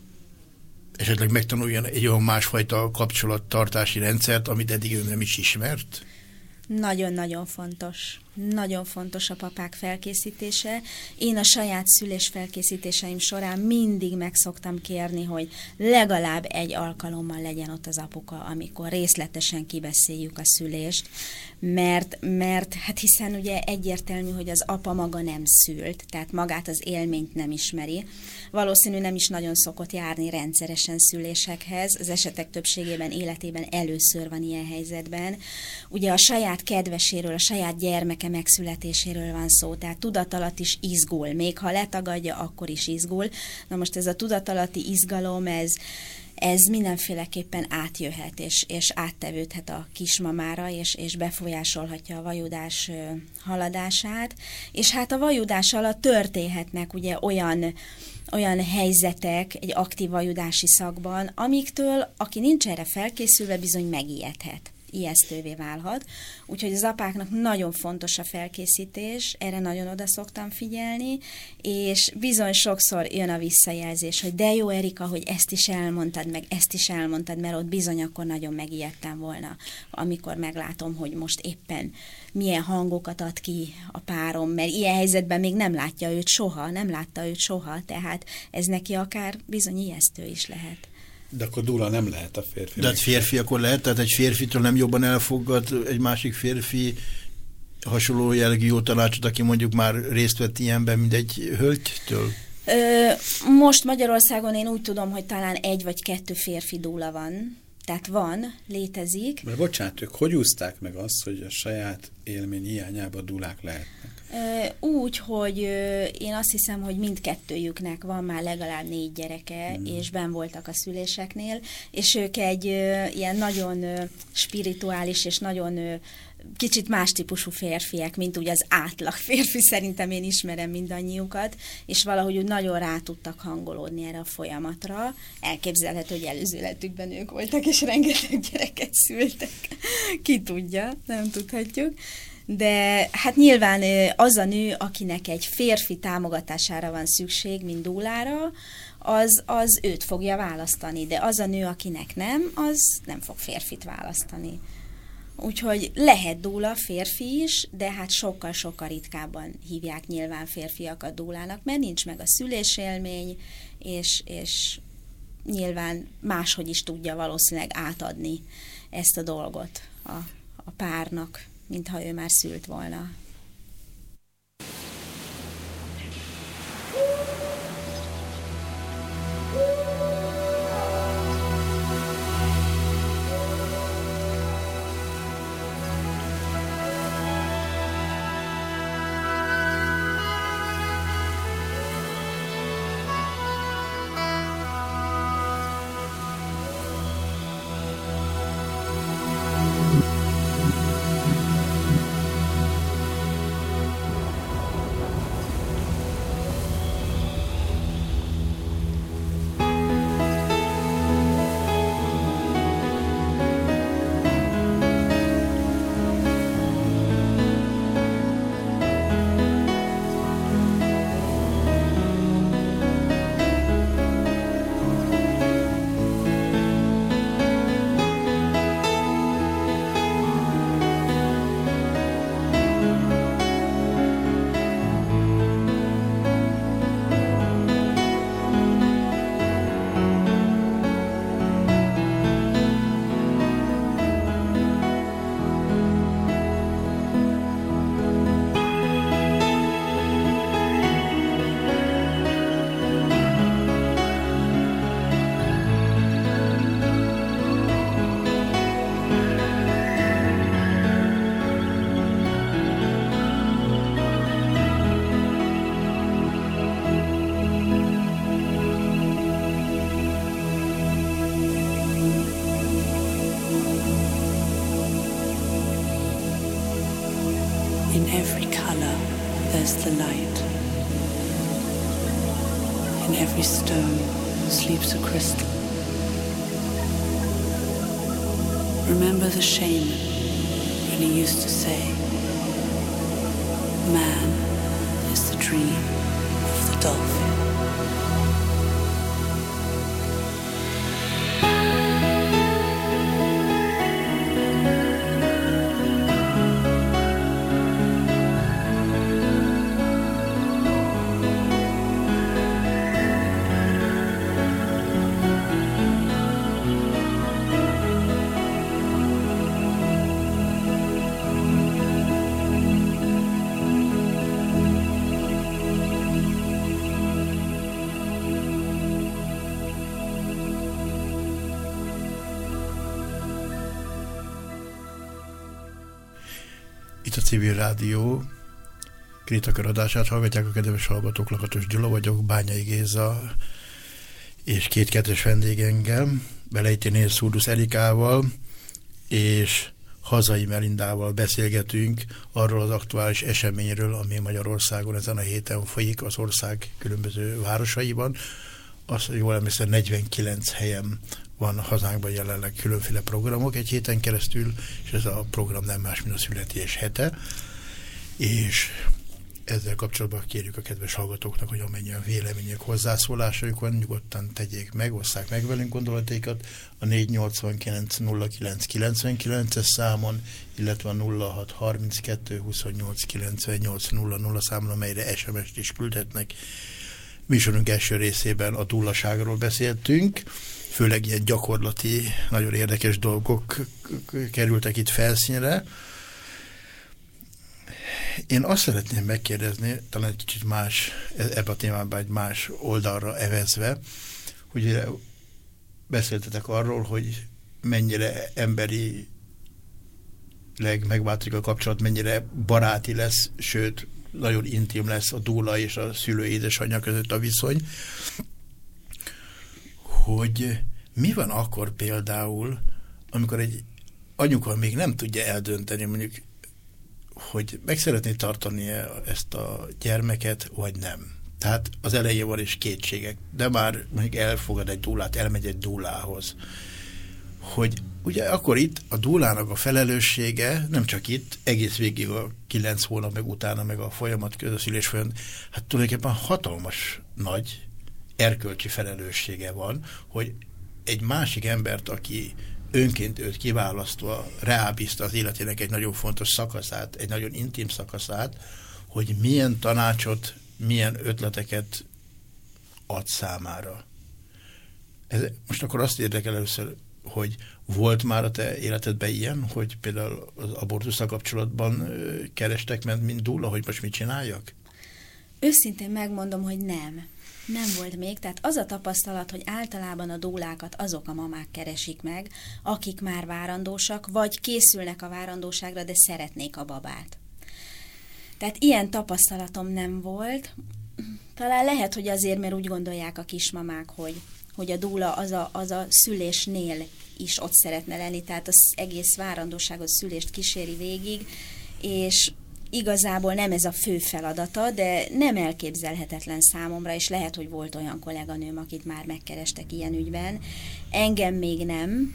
esetleg megtanuljon egy olyan másfajta kapcsolattartási rendszert, amit eddig ő nem is ismert? Nagyon-nagyon fontos. Nagyon fontos a papák felkészítése. Én a saját szülés felkészítéseim során mindig meg szoktam kérni, hogy legalább egy alkalommal legyen ott az apuka, amikor részletesen kibeszéljük a szülést, mert, mert hát hiszen ugye egyértelmű, hogy az apa maga nem szült, tehát magát az élményt nem ismeri. Valószínű nem is nagyon szokott járni rendszeresen szülésekhez, az esetek többségében életében először van ilyen helyzetben. Ugye a saját kedveséről, a saját gyermeke megszületéséről van szó, tehát tudatalatt is izgul, még ha letagadja, akkor is izgul. Na most ez a tudatalatti izgalom, ez, ez mindenféleképpen átjöhet, és, és áttevődhet a kismamára, és, és befolyásolhatja a vajudás haladását, és hát a vajudás alatt történhetnek ugye olyan olyan helyzetek egy aktív vajudási szakban, amiktől, aki nincs erre felkészülve, bizony megijedhet. ijesztővé válhat. Úgyhogy az apáknak nagyon fontos a felkészítés, erre nagyon oda szoktam figyelni, és bizony sokszor jön a visszajelzés, hogy de jó, Erika, hogy ezt is elmondtad, meg ezt is elmondtad, mert ott bizony akkor nagyon megijedtem volna, amikor meglátom, hogy most éppen milyen hangokat ad ki a párom, mert ilyen helyzetben még nem látja őt soha, nem látta őt soha, tehát ez neki akár bizony ijesztő is lehet. De akkor dúla nem lehet a férfi. De hát férfi akkor lehet, tehát egy férfitől nem jobban elfogad egy másik férfi hasonló jellegű jó tanácsot, aki mondjuk már részt vett ilyenben, mint egy hölgytől? Ö, most Magyarországon én úgy tudom, hogy talán egy vagy kettő férfi dúla van. Tehát van, létezik. Mert bocsánat, ők hogy úszták meg azt, hogy a saját élmény hiányában dúlák lehetnek? Úgy, hogy én azt hiszem, hogy mindkettőjüknek van már legalább négy gyereke, hmm. és benn voltak a szüléseknél, és ők egy ilyen nagyon spirituális és nagyon kicsit más típusú férfiak, mint úgy az átlag férfi, szerintem én ismerem mindannyiukat, és valahogy úgy nagyon rá tudtak hangolódni erre a folyamatra. Elképzelhető, hogy előző életükben ők voltak, és rengeteg gyereket szültek. Ki tudja, nem tudhatjuk. De hát nyilván az a nő, akinek egy férfi támogatására van szükség, mint dúlára, az, az őt fogja választani, de az a nő, akinek nem, az nem fog férfit választani. Úgyhogy lehet dúla férfi is, de hát sokkal-sokkal ritkábban hívják nyilván férfiakat dúlának, mert nincs meg a szülésélmény, és, és nyilván máshogy is tudja valószínűleg átadni ezt a dolgot a, a párnak, mintha ő már szült volna. In every color there's the light. In every stone sleeps a crystal. Remember the shaman when he used to say, man is the dream of the dolphin. Itt a Civil Rádió Krétakör adását hallgatják a kedves hallgatók, Lakatos Gyula vagyok, Bányai Géza és két kedves vendégengel, Belejténél Szurdusz Erikával és Hazai Melindával beszélgetünk arról az aktuális eseményről, ami Magyarországon ezen a héten folyik az ország különböző városaiban. azt jól emlékszem, negyvenkilenc helyen van a hazánkban jelenleg különféle programok egy héten keresztül, és ez a program nem más, mint a születés hete, és ezzel kapcsolatban kérjük a kedves hallgatóknak, hogy amennyien vélemények, hozzászólásaik van, nyugodtan tegyék meg, osszák meg velünk gondolataikat a négy nyolcvankilenc nulla kilenc kilencvenkilences számon, illetve a nulla hat harminckettő huszonnyolc kilencvennyolc nulla nulla számon, amelyre es em es-t is küldhetnek. Műsorunk első részében a dúllaságról beszéltünk, főleg ilyen gyakorlati, nagyon érdekes dolgok kerültek itt felszínre. Én azt szeretném megkérdezni, talán egy kicsit más, ebben a témában egy más oldalra evezve, hogy beszéltetek arról, hogy mennyire emberileg megváltozik a kapcsolat, mennyire baráti lesz, sőt, nagyon intim lesz a dúla és a szülő édesanyja között a viszony. Hogy mi van akkor például, amikor egy anyuka még nem tudja eldönteni, mondjuk, hogy meg szeretné tartani ezt a gyermeket, vagy nem. Tehát az elején van is kétségek, de már mondjuk elfogad egy dúlát, elmegy egy dúlához. Hogy ugye akkor itt a dúlának a felelőssége, nem csak itt, egész végig a kilenc hónap, meg utána, meg a folyamat közösszülés folyamat, hát tulajdonképpen hatalmas nagy erkölcsi felelőssége van, hogy egy másik embert, aki önként őt kiválasztva rábízta az életének egy nagyon fontos szakaszát, egy nagyon intim szakaszát, hogy milyen tanácsot, milyen ötleteket ad számára. Ez, most akkor azt érdekel először, hogy volt már a te életedben ilyen, hogy például az abortusszal kapcsolatban kerestek ment, mint dúla, hogy most mit csináljak? Őszintén megmondom, hogy nem. Nem volt még, tehát az a tapasztalat, hogy általában a dúlákat azok a mamák keresik meg, akik már várandósak, vagy készülnek a várandóságra, de szeretnék a babát. Tehát ilyen tapasztalatom nem volt. Talán lehet, hogy azért, mert úgy gondolják a kismamák, hogy, hogy a dúla az a, az a szülésnél is ott szeretne lenni, tehát az egész várandóságot, szülést kíséri végig, és igazából nem ez a fő feladata, de nem elképzelhetetlen számomra, és lehet, hogy volt olyan kolléganőm, akit már megkerestek ilyen ügyben. Engem még nem.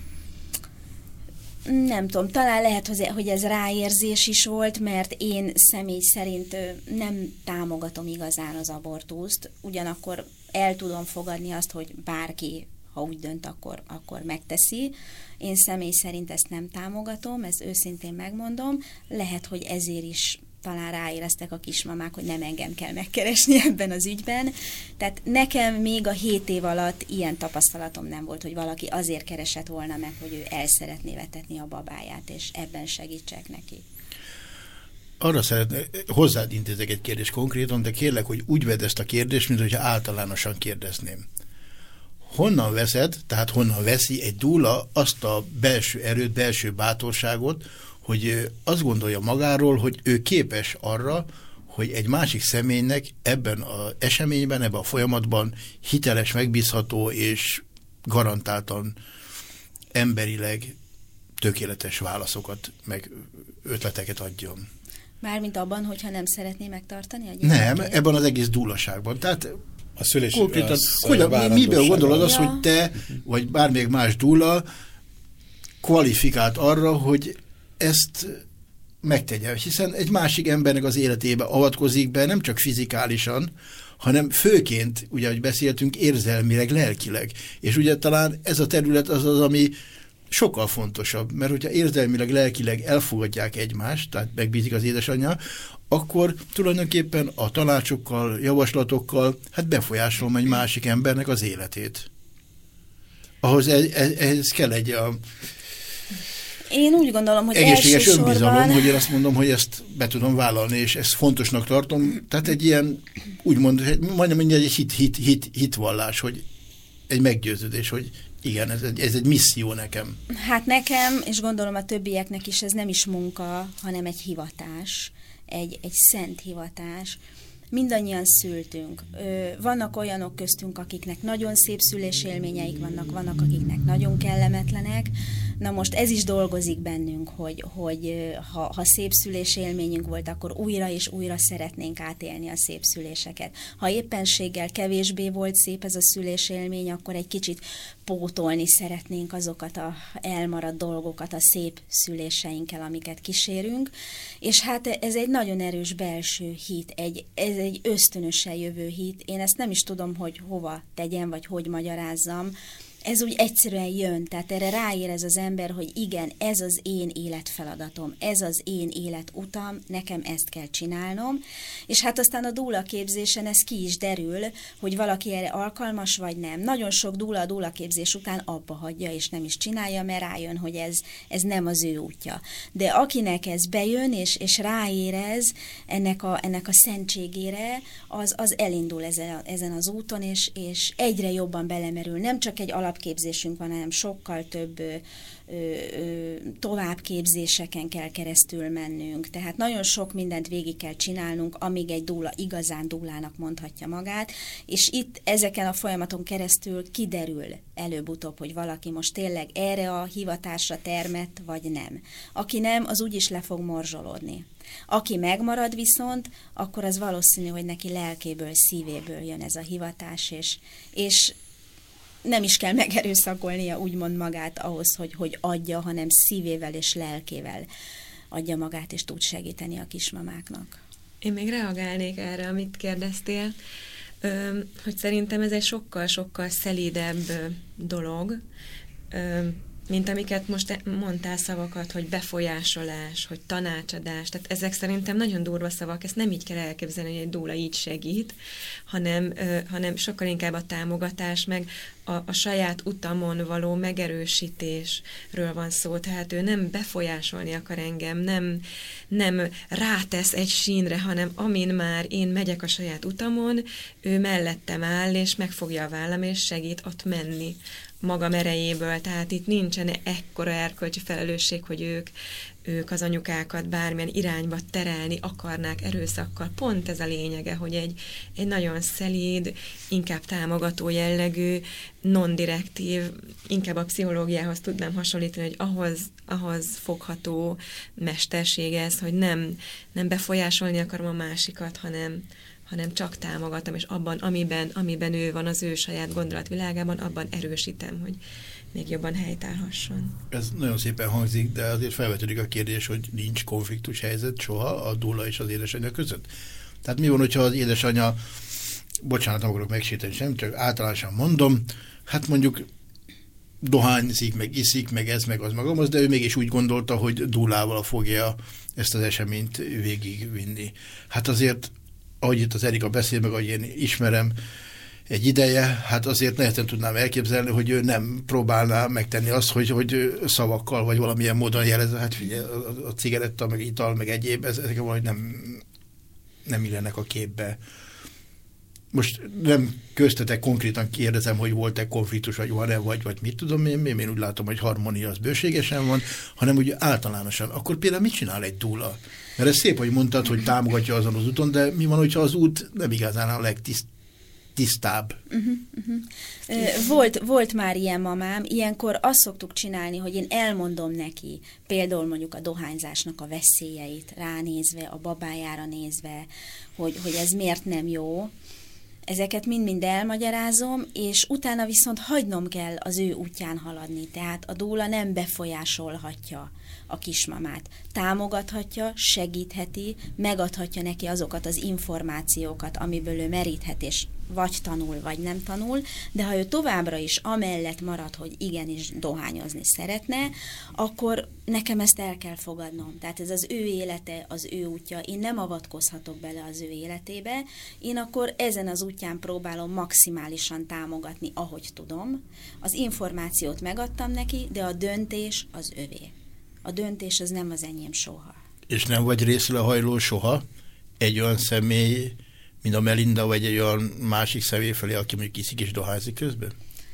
Nem tudom, talán lehet, hogy ez ráérzés is volt, mert én személy szerint nem támogatom igazán az abortuszt, ugyanakkor el tudom fogadni azt, hogy bárki, ha úgy dönt, akkor, akkor megteszi. Én személy szerint ezt nem támogatom, ezt őszintén megmondom. Lehet, hogy ezért is talán ráéreztek a kismamák, hogy nem engem kell megkeresni ebben az ügyben. Tehát nekem még a hét év alatt ilyen tapasztalatom nem volt, hogy valaki azért keresett volna meg, hogy ő el szeretné vetetni a babáját, és ebben segítsek neki. Arra szeretne, hozzád intézek egy kérdést konkrétan, de kérlek, hogy úgy vedd ezt a kérdést, mint hogyha általánosan kérdezném. Honnan veszed, tehát honnan veszi egy dúla azt a belső erőt, belső bátorságot, hogy azt gondolja magáról, hogy ő képes arra, hogy egy másik személynek ebben az eseményben, ebben a folyamatban hiteles, megbízható és garantáltan emberileg tökéletes válaszokat, meg ötleteket adjon. Mármint abban, hogyha nem szeretné megtartani a gyermekét? Nem, ebben az egész dúlaságban. Tehát a szülés, konkrétan, az, hogy a, miből gondolod azt, ja. hogy te, vagy bármelyik más dúla kvalifikált arra, hogy ezt megtegye, hiszen egy másik embernek az életébe avatkozik be, nem csak fizikálisan, hanem főként, ugye, ahogy beszéltünk, érzelmileg, lelkileg. És ugye talán ez a terület az az, ami sokkal fontosabb, mert hogyha érzelmileg, lelkileg elfogadják egymást, tehát megbízik az édesanyja, akkor tulajdonképpen a tanácsokkal, javaslatokkal hát befolyásolom egy másik embernek az életét. Ahhoz ehhez kell egy a Én úgy gondolom, hogy egészséges elsősorban... önbizalom, hogy én azt mondom, hogy ezt be tudom vállalni, és ezt fontosnak tartom. Tehát egy ilyen, úgymond, majdnem mindjárt egy hit, hit, hit, hitvallás, hogy egy meggyőződés, hogy igen, ez egy, ez egy misszió nekem. Hát nekem, és gondolom a többieknek is, ez nem is munka, hanem egy hivatás, egy, egy szent hivatás. Mindannyian szültünk. Vannak olyanok köztünk, akiknek nagyon szép szülésélményeik vannak, vannak akiknek nagyon kellemetlenek. Na most ez is dolgozik bennünk, hogy, hogy ha, ha szép szülés élményünk volt, akkor újra és újra szeretnénk átélni a szép szüléseket. Ha éppenséggel kevésbé volt szép ez a szülés élmény, akkor egy kicsit pótolni szeretnénk azokat a elmaradt dolgokat a szép szüléseinkkel, amiket kísérünk. És hát ez egy nagyon erős belső hit, egy, ez egy ösztönösen jövő hit. Én ezt nem is tudom, hogy hova tegyem, vagy hogy magyarázzam. Ez úgy egyszerűen jön, tehát erre ráérez az ember, hogy igen, ez az én életfeladatom, ez az én életutam, nekem ezt kell csinálnom, és hát aztán a dúlaképzésen ez ki is derül, hogy valaki erre alkalmas vagy nem. Nagyon sok dúla a dúlaképzés után abba hagyja, és nem is csinálja, mert rájön, hogy ez, ez nem az ő útja. De akinek ez bejön, és, és ráérez ennek a, ennek a szentségére, az, az elindul ezen, ezen az úton, és, és egyre jobban belemerül. Nem csak egy alapképzésünk van, hanem sokkal több ö, ö, továbbképzéseken kell keresztül mennünk. Tehát nagyon sok mindent végig kell csinálnunk, amíg egy dúla igazán dúlának mondhatja magát, és itt ezeken a folyamaton keresztül kiderül előbb-utóbb, hogy valaki most tényleg erre a hivatásra termett, vagy nem. Aki nem, az úgyis le fog morzsolódni. Aki megmarad viszont, akkor az valószínű, hogy neki lelkéből, szívéből jön ez a hivatás, és, és nem is kell megerőszakolnia úgymond magát ahhoz, hogy, hogy adja, hanem szívével és lelkével adja magát, és tud segíteni a kismamáknak. Én még reagálnék erre, amit kérdeztél, hogy szerintem ez egy sokkal-sokkal szelídebb dolog, mint amiket most mondtál szavakat, hogy befolyásolás, hogy tanácsadás, tehát ezek szerintem nagyon durva szavak, ezt nem így kell elképzelni, hogy egy dúla így segít, hanem, hanem sokkal inkább a támogatás, meg a, a saját utamon való megerősítésről van szó, tehát ő nem befolyásolni akar engem, nem, nem rátesz egy sínre, hanem amin már én megyek a saját utamon, ő mellettem áll, és megfogja a vállam, és segít ott menni magam erejéből, tehát itt nincsen ekkora erkölcsi felelősség, hogy ők, ők az anyukákat bármilyen irányba terelni akarnák erőszakkal. Pont ez a lényege, hogy egy, egy nagyon szelíd, inkább támogató jellegű, non-direktív, inkább a pszichológiához tudnám hasonlítani, hogy ahhoz, ahhoz fogható mesterség ez, hogy nem, nem befolyásolni akarom a másikat, hanem hanem csak támogatom, és abban, amiben, amiben ő van az ő saját gondolatvilágában, abban erősítem, hogy még jobban helytállhasson. Ez nagyon szépen hangzik, de azért felvetődik a kérdés, hogy nincs konfliktus helyzet soha a dúla és az édesanyja között. Tehát mi van, hogyha az édesanyja, bocsánat, nem akarok megsérteni sem, csak általánosan mondom, hát mondjuk dohányzik, meg iszik, meg ez, meg az magam, de ő mégis úgy gondolta, hogy dúlával fogja ezt az eseményt végigvinni. Hát azért ahogy itt az Erika beszél, meg ahogy én ismerem egy ideje, hát azért nehezen tudnám elképzelni, hogy ő nem próbálná megtenni azt, hogy, hogy szavakkal, vagy valamilyen módon jelezze, hát figyelj, a, a cigaretta, meg ital, meg egyéb, ezek valahogy nem, nem illenek a képbe. Most nem köztetek konkrétan kérdezem, hogy volt-e konfliktus, vagy van-e, vagy, vagy mit tudom én, én, én úgy látom, hogy harmónia az bőségesen van, hanem úgy általánosan. Akkor például mit csinál egy dúla? Mert ez szép, hogy mondtad, hogy támogatja azon az úton, de mi van, hogyha az út nem igazán a legtisztább? Uh-huh, uh-huh. Volt, volt már ilyen mamám, ilyenkor azt szoktuk csinálni, hogy én elmondom neki, például mondjuk a dohányzásnak a veszélyeit ránézve, a babájára nézve, hogy, hogy ez miért nem jó. Ezeket mind-mind elmagyarázom, és utána viszont hagynom kell az ő útján haladni. Tehát a dúla nem befolyásolhatja a kismamát. Támogathatja, segítheti, megadhatja neki azokat az információkat, amiből ő meríthet, és vagy tanul, vagy nem tanul, de ha ő továbbra is amellett marad, hogy igenis dohányozni szeretne, akkor nekem ezt el kell fogadnom. Tehát ez az ő élete, az ő útja. Én nem avatkozhatok bele az ő életébe, én akkor ezen az útján próbálom maximálisan támogatni, ahogy tudom. Az információt megadtam neki, de a döntés az övé. A döntés az nem az enyém soha. És nem vagy részre hajló soha egy olyan személy, mint a Melinda, vagy egy olyan másik személy felé, aki mondjuk iszik és dohányzik közben?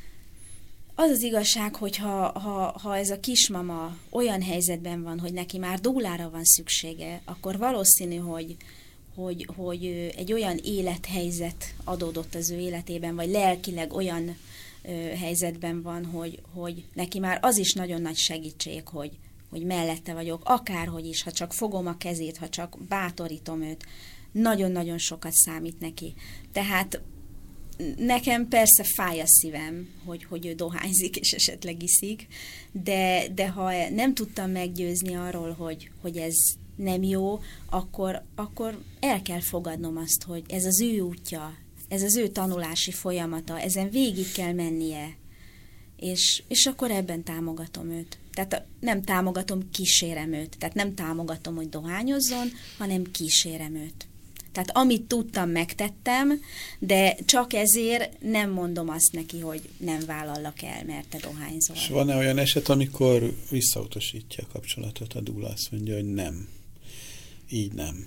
Az az igazság, hogy ha, ha, ha ez a kismama olyan helyzetben van, hogy neki már dúlára van szüksége, akkor valószínű, hogy, hogy, hogy egy olyan élethelyzet adódott az ő életében, vagy lelkileg olyan ö, helyzetben van, hogy, hogy neki már az is nagyon nagy segítség, hogy, hogy mellette vagyok, akárhogy is, ha csak fogom a kezét, ha csak bátorítom őt, nagyon-nagyon sokat számít neki. Tehát nekem persze fáj a szívem, hogy, hogy ő dohányzik és esetleg iszik, de, de ha nem tudtam meggyőzni arról, hogy, hogy ez nem jó, akkor, akkor el kell fogadnom azt, hogy ez az ő útja, ez az ő tanulási folyamata, ezen végig kell mennie, és, és akkor ebben támogatom őt. Tehát nem támogatom, kísérem őt. Tehát nem támogatom, hogy dohányozzon, hanem kísérem őt. Tehát amit tudtam, megtettem, de csak ezért nem mondom azt neki, hogy nem vállallak el, mert te dohányzol. És van-e olyan eset, amikor visszautasítja a kapcsolatot a dúla, azt mondja, hogy nem, így nem?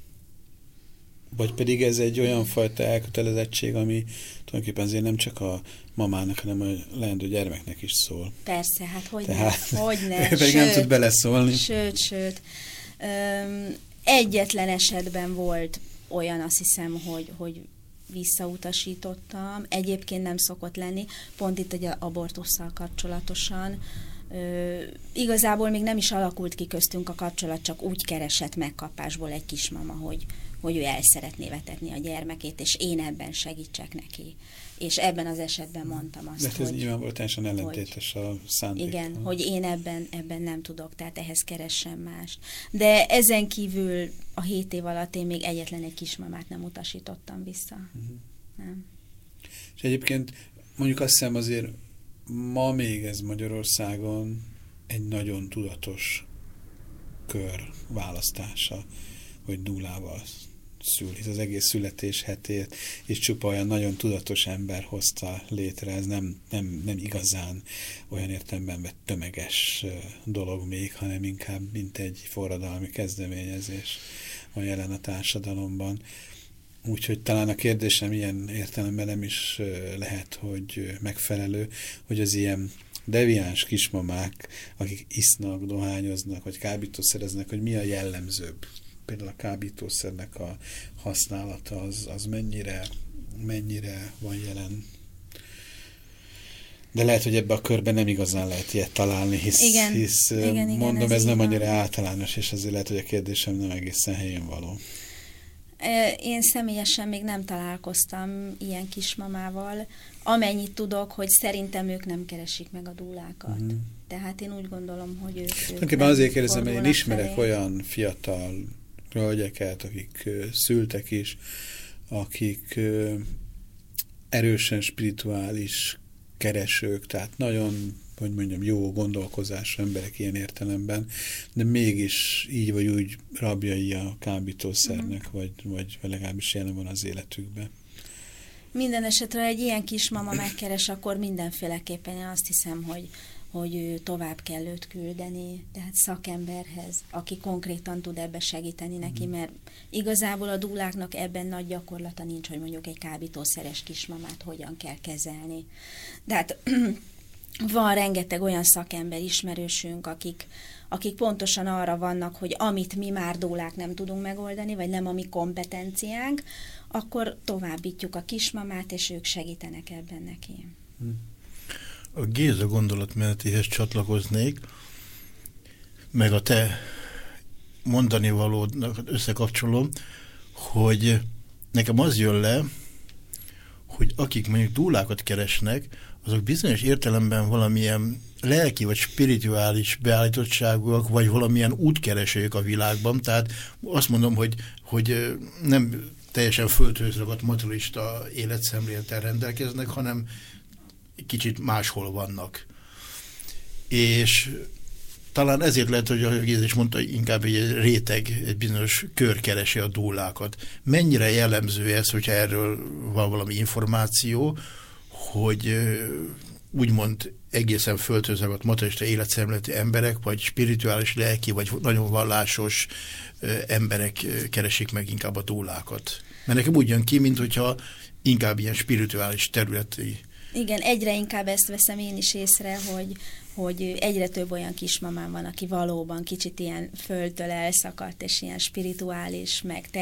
Vagy pedig ez egy olyan fajta elkötelezettség, ami tulajdonképpen azért nem csak a mamának, hanem a leendő gyermeknek is szól. Persze, hát hogy Tehát, ne, hogy ne. Pedig sőt, nem tud beleszólni. Sőt, sőt. Öm, egyetlen esetben volt olyan, azt hiszem, hogy, hogy visszautasítottam. Egyébként nem szokott lenni, pont itt egy abortusszal kapcsolatosan. Ö, igazából még nem is alakult ki köztünk a kapcsolat, csak úgy keresett megkapásból egy kismama, hogy, hogy ő el szeretné vetetni a gyermekét, és én ebben segítsek neki. És ebben az esetben mondtam azt, de ez hogy... nyilvánvalóan teljesen ellentétes a szándékkal. Igen, hogy én ebben, ebben nem tudok, tehát ehhez keressem mást. De ezen kívül a hét év alatt én még egyetlen egy kismamát nem utasítottam vissza. Uh-huh. Nem. És egyébként mondjuk azt hiszem azért ma még ez Magyarországon egy nagyon tudatos kör választása, hogy dúlával szül, hisz az egész születés hetét, és csupa olyan nagyon tudatos ember hozta létre, ez nem, nem, nem igazán olyan értelemben vett tömeges dolog még, hanem inkább mint egy forradalmi kezdeményezés van jelen a társadalomban. Úgyhogy talán a kérdésem ilyen értelemben nem is lehet, hogy megfelelő, hogy az ilyen deviáns kismamák, akik isznak, dohányoznak, vagy kábítószereznek, hogy mi a jellemzőbb? Például a kábítószernek a használata az, az mennyire, mennyire van jelen. De lehet, hogy ebbe a körben nem igazán lehet ilyet találni, hisz, igen, hisz igen, igen, mondom, ez, ez nem van. annyira általános, és azért lehet, hogy a kérdésem nem egészen helyén való. Én személyesen még nem találkoztam ilyen kismamával. Amennyit tudok, hogy szerintem ők nem keresik meg a dúlákat. Mm. Tehát én úgy gondolom, hogy ők... Tulajdonképpen azért kérdezem, mert én ismerek felé. olyan fiatal hölgyeket, akik uh, szültek is, akik uh, erősen spirituális keresők, tehát nagyon, hogy mondjam, jó gondolkozású emberek ilyen értelemben, de mégis így vagy úgy rabjai a kábítószernek, mm. vagy, vagy legalábbis jelen van az életükben. Minden esetre egy ilyen kismama megkeres, akkor mindenféleképpen én azt hiszem, hogy, hogy tovább kell őt küldeni, tehát szakemberhez, aki konkrétan tud ebbe segíteni neki, mert igazából a dúláknak ebben nagy gyakorlata nincs, hogy mondjuk egy kábítószeres kismamát hogyan kell kezelni. De hát van rengeteg olyan szakember ismerősünk, akik, akik pontosan arra vannak, hogy amit mi már dúlák nem tudunk megoldani, vagy nem a mi kompetenciánk, akkor továbbítjuk a kismamát, és ők segítenek ebben neki. A Géza gondolatmenetéhez csatlakoznék, meg a te mondani valódnak összekapcsolom, hogy nekem az jön le, hogy akik mondjuk dúlákat keresnek, azok bizonyos értelemben valamilyen lelki vagy spirituális beállítottságúak, vagy valamilyen útkeresők a világban. Tehát azt mondom, hogy, hogy nem teljesen földhöz ragadt materialista életszemlélettel rendelkeznek, hanem kicsit máshol vannak. És talán ezért lehet, hogy a Géza is mondta, inkább egy réteg, egy bizonyos kör keresi a dúlákat. Mennyire jellemző ez, hogyha erről van valami információ, hogy úgymond egészen földhöz ragadt materialista életszemléletű emberek, vagy spirituális, lelki, vagy nagyon vallásos emberek keresik meg inkább a dúlákat. Mert nekem úgy jön ki, mint hogyha inkább ilyen spirituális területi. Igen, egyre inkább ezt veszem én is észre, hogy, hogy egyre több olyan kismamám van, aki valóban kicsit ilyen földtől elszakadt, és ilyen spirituális, meg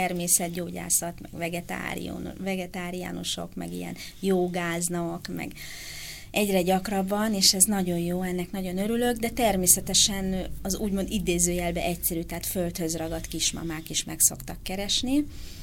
természetgyógyászat, meg vegetáriánusok, meg ilyen jogáznak, meg egyre gyakrabban, és ez nagyon jó, ennek nagyon örülök, de természetesen az úgymond idézőjelbe egyszerű, tehát földhöz ragadt kismamák is meg szoktak keresni.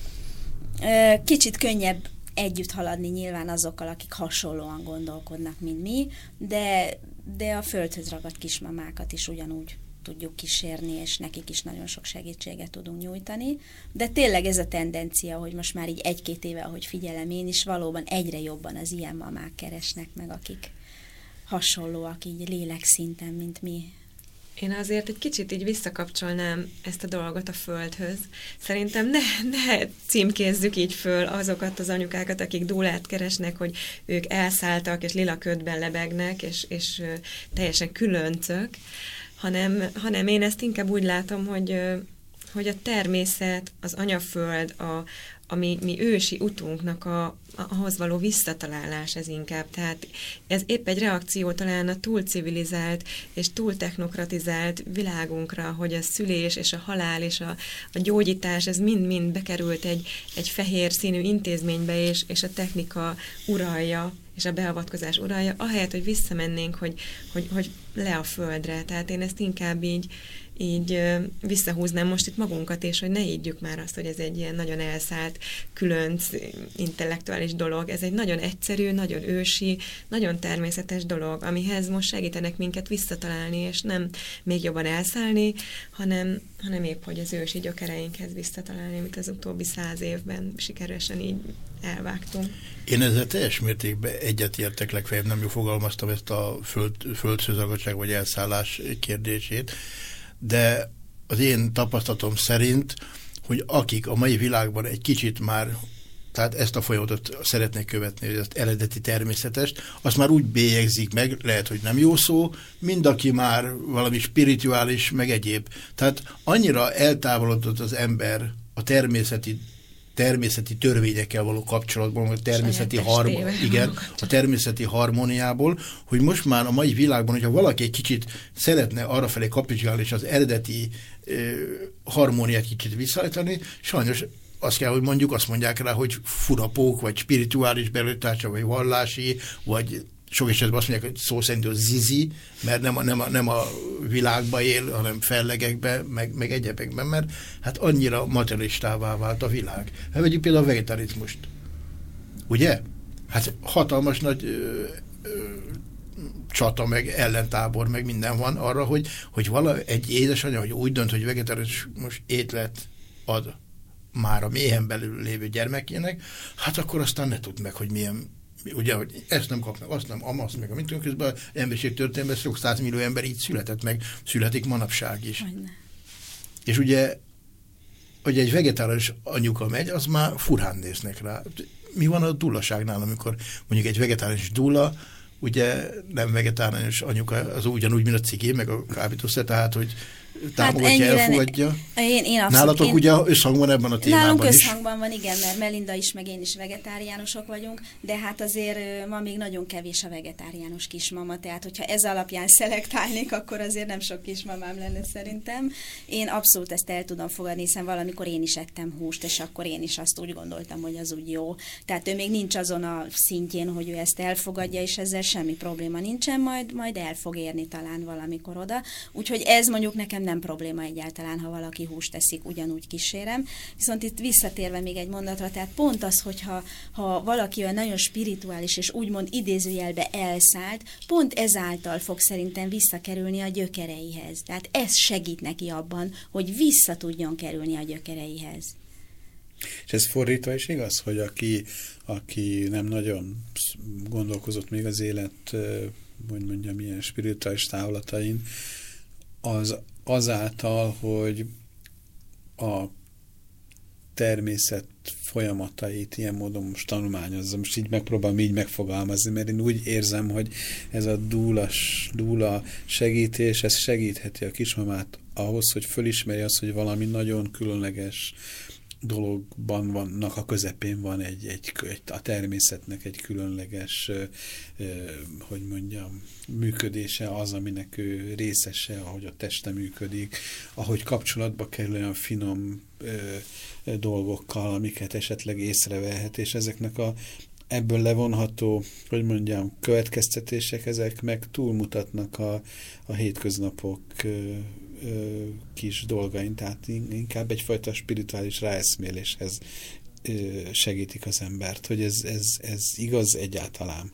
Kicsit könnyebb együtt haladni nyilván azokkal, akik hasonlóan gondolkodnak, mint mi, de, de a földhöz ragadt kismamákat is ugyanúgy tudjuk kísérni, és nekik is nagyon sok segítséget tudunk nyújtani. De tényleg ez a tendencia, hogy most már így egy-két éve, ahogy figyelem én is, valóban egyre jobban az ilyen mamák keresnek meg, akik hasonlóak így lélekszinten, mint mi. Én azért egy kicsit így visszakapcsolnám ezt a dolgot a földhöz. Szerintem ne, ne címkézzük így föl azokat az anyukákat, akik dúlát keresnek, hogy ők elszálltak, és lila ködben lebegnek, és, és teljesen különcök, hanem, hanem én ezt inkább úgy látom, hogy, hogy a természet, az anyaföld, a, a mi, mi ősi utunknak a, ahhoz való visszatalálás ez inkább. Tehát ez épp egy reakció talán a túl civilizált és túl technokratizált világunkra, hogy a szülés és a halál és a, a gyógyítás, ez mind-mind bekerült egy, egy fehér színű intézménybe, és, és a technika uralja, és a beavatkozás uralja, ahelyett, hogy visszamennénk, hogy, hogy, hogy le a földre. Tehát én ezt inkább így, így visszahúznám most itt magunkat, és hogy ne higgyük már azt, hogy ez egy ilyen nagyon elszállt, különc, intellektuális dolog. Ez egy nagyon egyszerű, nagyon ősi, nagyon természetes dolog, amihez most segítenek minket visszatalálni, és nem még jobban elszállni, hanem, hanem épp, hogy az ősi gyökereinkhez visszatalálni, amit az utóbbi száz évben sikeresen így elvágtunk. Én ezzel teljes mértékben egyetértek, legfeljebb nem jól fogalmaztam ezt a föld, földhöz vagy elszállás kérdését, de az én tapasztalatom szerint, hogy akik a mai világban egy kicsit már, tehát ezt a folyamatot szeretnék követni, hogy ezt eredeti természetest, azt már úgy bélyegzik meg, lehet, hogy nem jó szó, mind aki már valami spirituális, meg egyéb. Tehát annyira eltávolodott az ember a természeti természeti törvényekkel való kapcsolatban, a természeti, harmo- igen, a természeti harmóniából, hogy most már a mai világban, hogyha valaki egy kicsit szeretne arrafelé kapcsolni és az eredeti ö, harmóniát kicsit visszaállítani, sajnos azt kell, hogy mondjuk, azt mondják rá, hogy furapók, vagy spirituális belőtársa, vagy vallási, vagy sok esetben azt mondják, hogy szó szerint az zizi, mert nem a, nem a, nem a világba él, hanem fellegekbe, meg, meg egyebekben, mert hát annyira materialistává vált a világ. Hát vegyük például a vegetarizmust. Ugye? Hát hatalmas nagy ö, ö, csata, meg ellentábor, meg minden van arra, hogy, hogy vala, egy édesanyja, hogy úgy dönt, hogy vegetarizmus étlet ad már a mélyen belül lévő gyermekének, hát akkor aztán ne tudd meg, hogy milyen, ugye, hogy ezt nem kapnak, azt nem, amazt meg, amit közben az emberiség történetben sok százmillió ember így született meg, születik manapság is. Hogyne. És ugye, hogy egy vegetáriánus anyuka megy, az már furán néznek rá. Mi van a dúlaságnál, amikor mondjuk egy vegetáriánus dúla, ugye nem vegetáriánus anyuka, az ugyanúgy, mint a cigé, meg a kábítószer, tehát, hogy támogatja, hát elfogadja. Én, én abszolút, Nálatok én, ugye összhangban ebben a témában nálunk is? összhangban van, igen, mert Melinda is, meg én is vegetáriánusok vagyunk, de hát azért ma még nagyon kevés a vegetáriánus kismama, tehát hogyha ez alapján szelektálnék, akkor azért nem sok kismamám lenne szerintem. Én abszolút ezt el tudom fogadni, hiszen valamikor én is ettem húst, és akkor én is azt úgy gondoltam, hogy az úgy jó. Tehát ő még nincs azon a szintjén, hogy ő ezt elfogadja, és ezzel semmi probléma nincsen, majd, majd el fog érni talán valamikor oda. Úgyhogy ez mondjuk nekem nem probléma egyáltalán, ha valaki húst teszik, ugyanúgy kísérem. Viszont itt visszatérve még egy mondatra, tehát pont az, hogyha ha valaki olyan nagyon spirituális és úgymond idézőjelbe elszállt, pont ezáltal fog szerintem visszakerülni a gyökereihez. Tehát ez segít neki abban, hogy vissza tudjon kerülni a gyökereihez. És ez fordítva is igaz, hogy aki, aki nem nagyon gondolkozott még az élet, hogy mondjam, ilyen spirituális távlatain, az azáltal, hogy a természet folyamatait ilyen módon most tanulmányozza. Most így megpróbálom így megfogalmazni, mert én úgy érzem, hogy ez a dúlas, dúla segítés, ez segítheti a kismamát ahhoz, hogy fölismeri azt, hogy valami nagyon különleges dologban vannak, a közepén van egy, egy, egy a természetnek egy különleges, eh, hogy mondjam, működése az, aminek ő részese, ahogy a teste működik, ahogy kapcsolatba kerül olyan finom eh, dolgokkal, amiket esetleg észrevehet, és ezeknek a, ebből levonható, hogy mondjam, következtetések, ezek meg túlmutatnak a, a hétköznapok ö, ö, kis dolgain, tehát inkább egyfajta spirituális ráeszméléshez ö, segítik az embert, hogy ez, ez, ez igaz egyáltalán.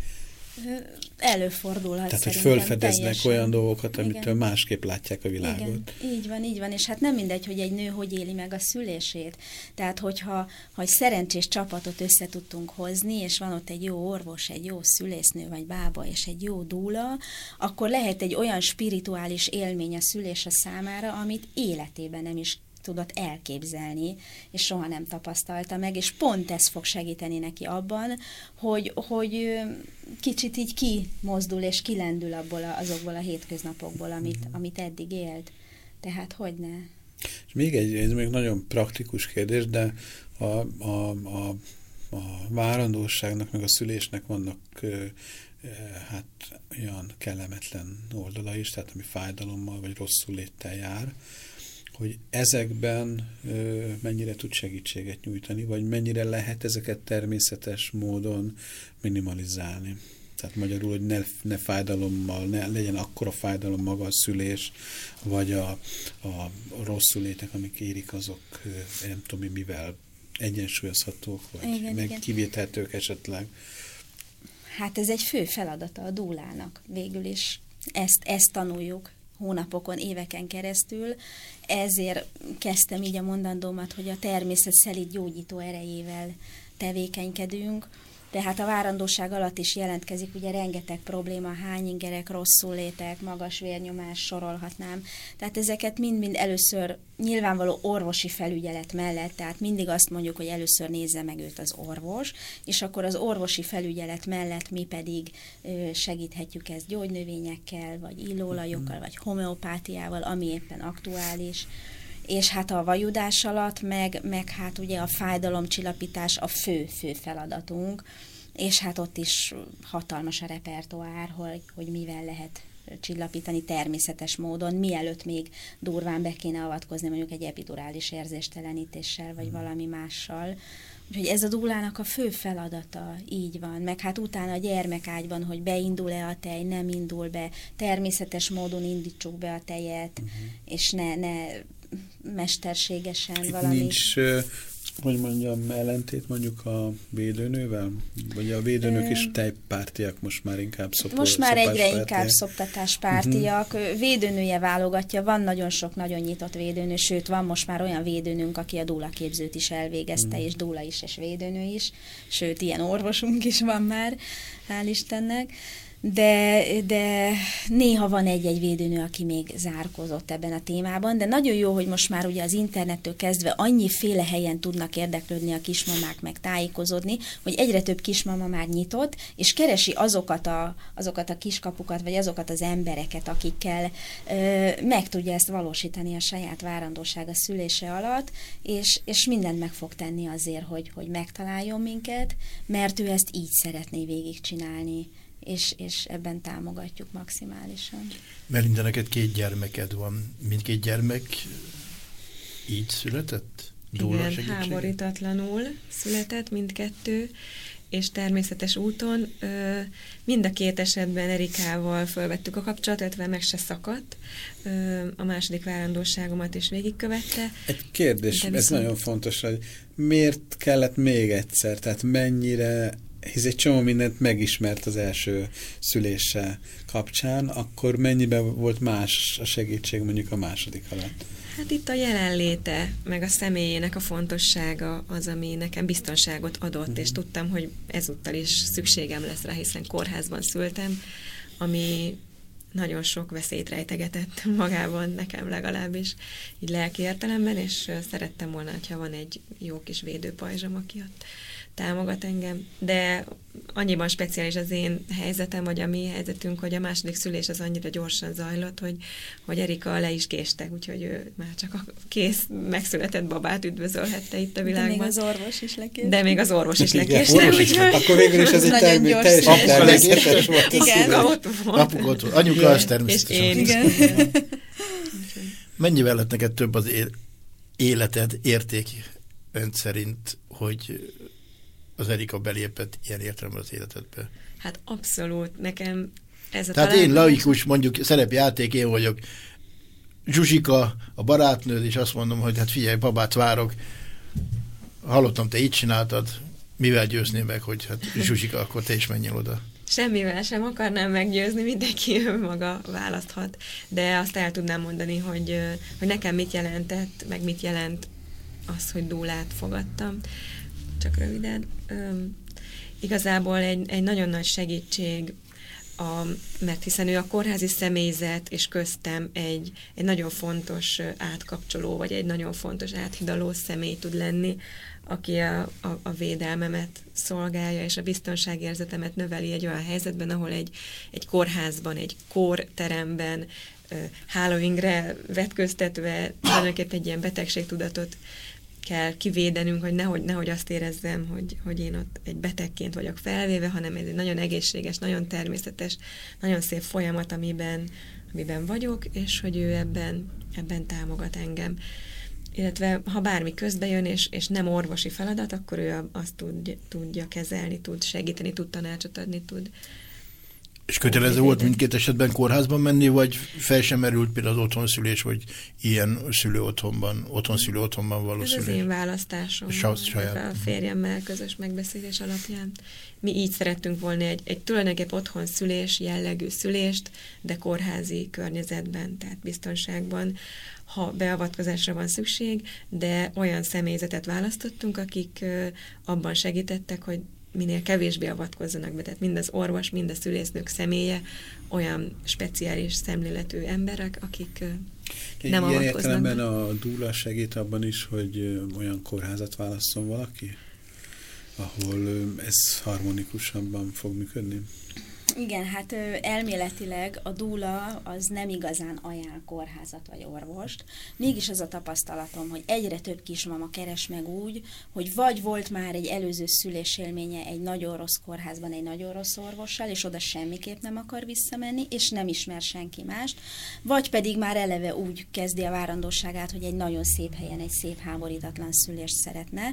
Előfordulhat. Tehát, hogy szerintem fölfedeznek teljesen olyan dolgokat, amitől Igen. másképp látják a világot. Igen, így van, így van, és hát nem mindegy, hogy egy nő hogy éli meg a szülését. Tehát, hogyha ha egy szerencsés csapatot össze tudtunk hozni, és van ott egy jó orvos, egy jó szülésznő vagy bába, és egy jó dúla, akkor lehet egy olyan spirituális élmény a szülése számára, amit életében nem is tudott elképzelni, és soha nem tapasztalta meg, és pont ez fog segíteni neki abban, hogy, hogy kicsit így kimozdul és kilendül abból a, azokból a hétköznapokból, amit, mm. amit eddig élt. Tehát hogy ne? És még egy, ez még nagyon praktikus kérdés, de a, a, a, a várandóságnak, meg a szülésnek vannak ö, ö, hát olyan kellemetlen oldala is, tehát ami fájdalommal vagy rosszul léttel jár, hogy ezekben ö, mennyire tud segítséget nyújtani, vagy mennyire lehet ezeket természetes módon minimalizálni. Tehát magyarul, hogy ne, ne fájdalommal, ne legyen akkora fájdalom maga a szülés, vagy a, a rosszullétek, amik érik, azok ö, nem tudom, mivel egyensúlyozhatók, vagy igen, meg igen. kivéthetők esetleg. Hát ez egy fő feladata a dúlának végül is. Ezt, ezt tanuljuk hónapokon, éveken keresztül. Ezért kezdtem így a mondandómat, hogy a természet szelíd gyógyító erejével tevékenykedünk. Tehát a várandóság alatt is jelentkezik ugye rengeteg probléma, hányingerek, rosszullétek, magas vérnyomás, sorolhatnám. Tehát ezeket mind-mind először nyilvánvaló orvosi felügyelet mellett, tehát mindig azt mondjuk, hogy először nézze meg őt az orvos, és akkor az orvosi felügyelet mellett mi pedig segíthetjük ezt gyógynövényekkel, vagy illóolajokkal, vagy homeopátiával, ami éppen aktuális. És hát a vajudás alatt, meg, meg hát ugye a fájdalomcsillapítás a fő-fő feladatunk, és hát ott is hatalmas a repertoár, hogy, hogy mivel lehet csillapítani természetes módon, mielőtt még durván be kéne avatkozni mondjuk egy epidurális érzéstelenítéssel, vagy valami mással. Úgyhogy ez a dúlának a fő feladata, így van. Meg hát utána a gyermekágyban, hogy beindul-e a tej, nem indul be, természetes módon indítsuk be a tejet, uh-huh. és ne, ne mesterségesen itt valami... Nincs, hogy mondjam, ellentét mondjuk a védőnővel? Vagy a védőnők is tejpártiak most már inkább szopó, Most már egyre pártiak. inkább szoptatáspártiak. Uh-huh. Védőnője válogatja, van nagyon sok nagyon nyitott védőnő, sőt van most már olyan védőnőnk, aki a dúlaképzőt is elvégezte, uh-huh. és dúla is, és védőnő is. Sőt, ilyen orvosunk is van már, hál' Istennek. De, de néha van egy-egy védőnő, aki még zárkózott ebben a témában, de nagyon jó, hogy most már ugye az internettől kezdve annyiféle helyen tudnak érdeklődni a kismamák, meg tájékozódni, hogy egyre több kismama már nyitott, és keresi azokat a, azokat a kiskapukat, vagy azokat az embereket, akikkel ö, meg tudja ezt valósítani a saját várandósága szülése alatt, és, és mindent meg fog tenni azért, hogy, hogy megtaláljon minket, mert ő ezt így szeretné végigcsinálni. És, és ebben támogatjuk maximálisan. Melinda, neked két gyermeked van. Mindkét gyermek így született? Dóla Igen, háborítatlanul született mindkettő, és természetes úton. Mind a két esetben Erikával fölvettük a kapcsolatot, illetve meg se szakadt. A második várandóságomat is végigkövette. Egy kérdés, viszont... ez nagyon fontos, hogy miért kellett még egyszer? Tehát mennyire... hisz egy csomó mindent megismert az első szülése kapcsán, akkor mennyiben volt más a segítség mondjuk a második alatt? Hát itt a jelenléte, meg a személyének a fontossága az, ami nekem biztonságot adott, mm. és tudtam, hogy ezúttal is szükségem lesz rá, hiszen kórházban szültem, ami nagyon sok veszélyt rejtegetett magában, nekem legalábbis, így lelki értelemben, és szerettem volna, hogyha van egy jó kis védőpajzsom, aki ott támogat engem, de annyiban speciális az én helyzetem, vagy a mi helyzetünk, hogy a második szülés az annyira gyorsan zajlott, hogy, hogy Erika le is késtek, úgyhogy ő már csak a kész megszületett babát üdvözölhette itt a világban. De még az orvos is lekéste. De még az orvos is lekéste. Akkor végül is ez egy termé teljesen természetes volt. Igen. Apuka ott volt. Anyuka az természetesen. És én is. Mennyivel lett neked több az életed értékrend szerint, hogy az Erika belépett ilyen értelemben az életedbe? Hát abszolút. Nekem ez a Tehát találkozás... én laikus, mondjuk szerepjáték, én vagyok Zsuzsika, a barátnőd, és azt mondom, hogy hát figyelj, babát várok, hallottam, te így csináltad, mivel győzni meg, hogy hát Zsuzsika, akkor te is menjél oda. Semmivel sem akarnám meggyőzni, mindenki önmaga választhat, de azt el tudnám mondani, hogy, hogy nekem mit jelentett, meg mit jelent az, hogy dúlát fogadtam. Csak röviden. Üm, igazából egy, egy nagyon nagy segítség, a, mert hiszen ő a kórházi személyzet és köztem egy, egy nagyon fontos átkapcsoló, vagy egy nagyon fontos áthidaló személy tud lenni, aki a, a, a védelmemet szolgálja, és a biztonságérzetemet növeli egy olyan helyzetben, ahol egy, egy kórházban, egy kórteremben, hálóingre vetköztetve tulajdonképpen egy ilyen betegségtudatot kell kivédenünk, hogy nehogy, nehogy azt érezzem, hogy, hogy én ott egy betegként vagyok felvéve, hanem ez egy nagyon egészséges, nagyon természetes, nagyon szép folyamat, amiben, amiben vagyok, és hogy ő ebben, ebben támogat engem. Illetve ha bármi közbe jön, és, és nem orvosi feladat, akkor ő azt tudja, tudja kezelni, tud segíteni, tud tanácsot adni, tud. És kötelező volt mindkét esetben kórházban menni, vagy fel sem merült például az otthonszülés, vagy ilyen szülő otthonban, otthonszülő otthonban való Ez szülés? az én választásom. Saját. A férjemmel közös megbeszélés alapján. Mi így szerettünk volna egy, egy tulajdonképp otthon szülés jellegű szülést, de kórházi környezetben, tehát biztonságban, ha beavatkozásra van szükség, de olyan személyzetet választottunk, akik abban segítettek, hogy minél kevésbé avatkozzanak be, tehát mind az orvos, mind a szülésznők személye olyan speciális szemléletű emberek, akik Egy nem ilyen avatkoznak be. a dúla segít abban is, hogy olyan kórházat válasszon valaki, ahol ez harmonikusabban fog működni? Igen, hát elméletileg a dúla az nem igazán ajánl kórházat vagy orvost. Mégis az a tapasztalatom, hogy egyre több kismama keres meg úgy, hogy vagy volt már egy előző szülésélménye egy nagyon rossz kórházban, egy nagyon rossz orvossal, és oda semmiképp nem akar visszamenni, és nem ismer senki mást, vagy pedig már eleve úgy kezdi a várandóságát, hogy egy nagyon szép helyen, egy szép háborítatlan szülést szeretne.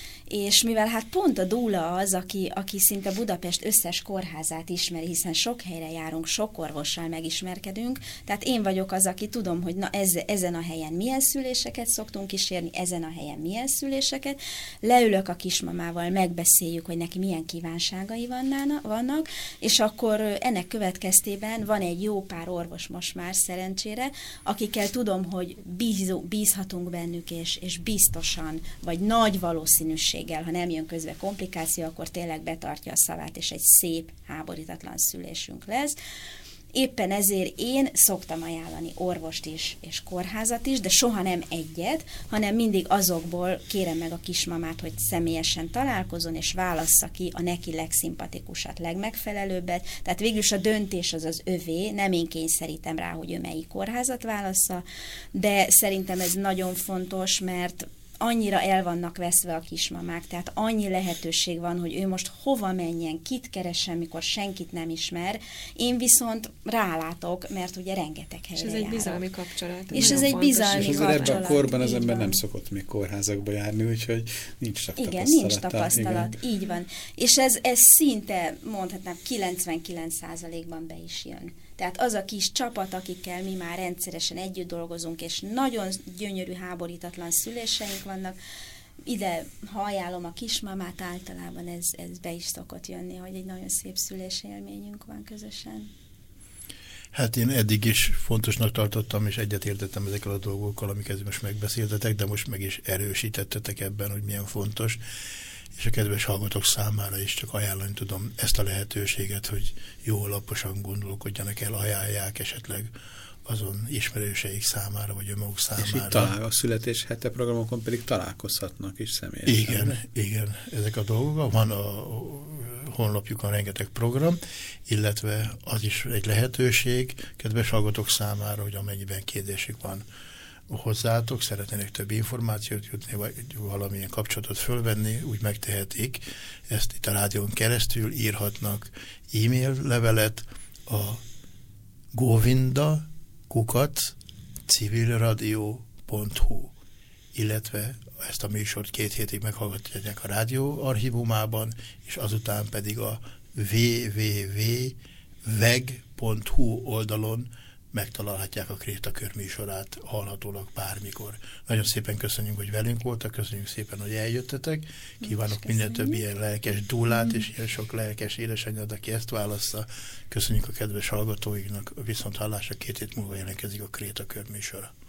És mivel hát pont a dúla az, aki, aki szinte Budapest összes kórházát ismeri, hiszen sok helyre járunk, sok orvossal megismerkedünk, tehát én vagyok az, aki tudom, hogy na ez, ezen a helyen milyen szüléseket szoktunk kísérni, ezen a helyen milyen szüléseket, leülök a kismamával, megbeszéljük, hogy neki milyen kívánságai vannak, és akkor ennek következtében van egy jó pár orvos most már szerencsére, akikkel tudom, hogy bízó, bízhatunk bennük, és, és biztosan, vagy nagy valószínűség, ha nem jön közbe komplikáció, akkor tényleg betartja a szavát, és egy szép, háborítatlan szülésünk lesz. Éppen ezért én szoktam ajánlani orvost is, és kórházat is, de soha nem egyet, hanem mindig azokból kérem meg a kismamát, hogy személyesen találkozon, és válassza ki a neki legszimpatikusat, legmegfelelőbbet. Tehát végülis a döntés az az övé, nem én kényszerítem rá, hogy ő melyik kórházat válassza, de szerintem ez nagyon fontos, mert annyira el vannak veszve a kismamák, tehát annyi lehetőség van, hogy ő most hova menjen, kit keressen, mikor senkit nem ismer. Én viszont rálátok, mert ugye rengeteg helyre És ez egy járok. bizalmi kapcsolat. És ez egy bizalmi és kapcsolat. ebben a korban az ember van. nem szokott még kórházakba járni, úgyhogy nincs tapasztalata. Igen, nincs tapasztalat, igen. így van. És ez, ez szinte, mondhatnám, kilencvenkilenc százalékban be is jön. Tehát az a kis csapat, akikkel mi már rendszeresen együtt dolgozunk, és nagyon gyönyörű, háborítatlan szüléseink vannak, ide, ha ajánlom a kismamát, általában ez, ez be is szokott jönni, hogy egy nagyon szép szülésélményünk van közösen. Hát én eddig is fontosnak tartottam, és egyetértettem ezekkel a dolgokkal, amiket most megbeszéltetek, de most meg is erősítettetek ebben, hogy milyen fontos. És a kedves hallgatók számára is csak ajánlani tudom ezt a lehetőséget, hogy jó alaposan gondolkodjanak el, ajánlják esetleg azon ismerőseik számára, vagy önmaguk számára. És itt talál, a születés hete programokon pedig találkozhatnak is személyesen. Igen, igen, ezek a dolgok. Van a honlapjukon rengeteg program, illetve az is egy lehetőség kedves hallgatók számára, hogy amennyiben kérdésük van hozzátok, szeretnének több információt jutni, vagy valamilyen kapcsolatot fölvenni, úgy megtehetik. Ezt itt a rádión keresztül írhatnak e-mail levelet a govinda kukac civilradio pont hu illetve ezt a műsort két hétig meghallgatják a rádió archívumában, és azután pedig a double-u double-u double-u pont veg pont hu oldalon megtalálhatják a Krétakör műsorát hallhatólag bármikor. Nagyon szépen köszönjük, hogy velünk voltak, köszönjük szépen, hogy eljöttetek. Kívánok minden több ilyen lelkes dúlát, és ilyen sok lelkes édesanyjad, aki ezt válassza. Köszönjük a kedves hallgatóinknak, viszont hallásra két hét múlva jelentkezik a Krétakör műsora.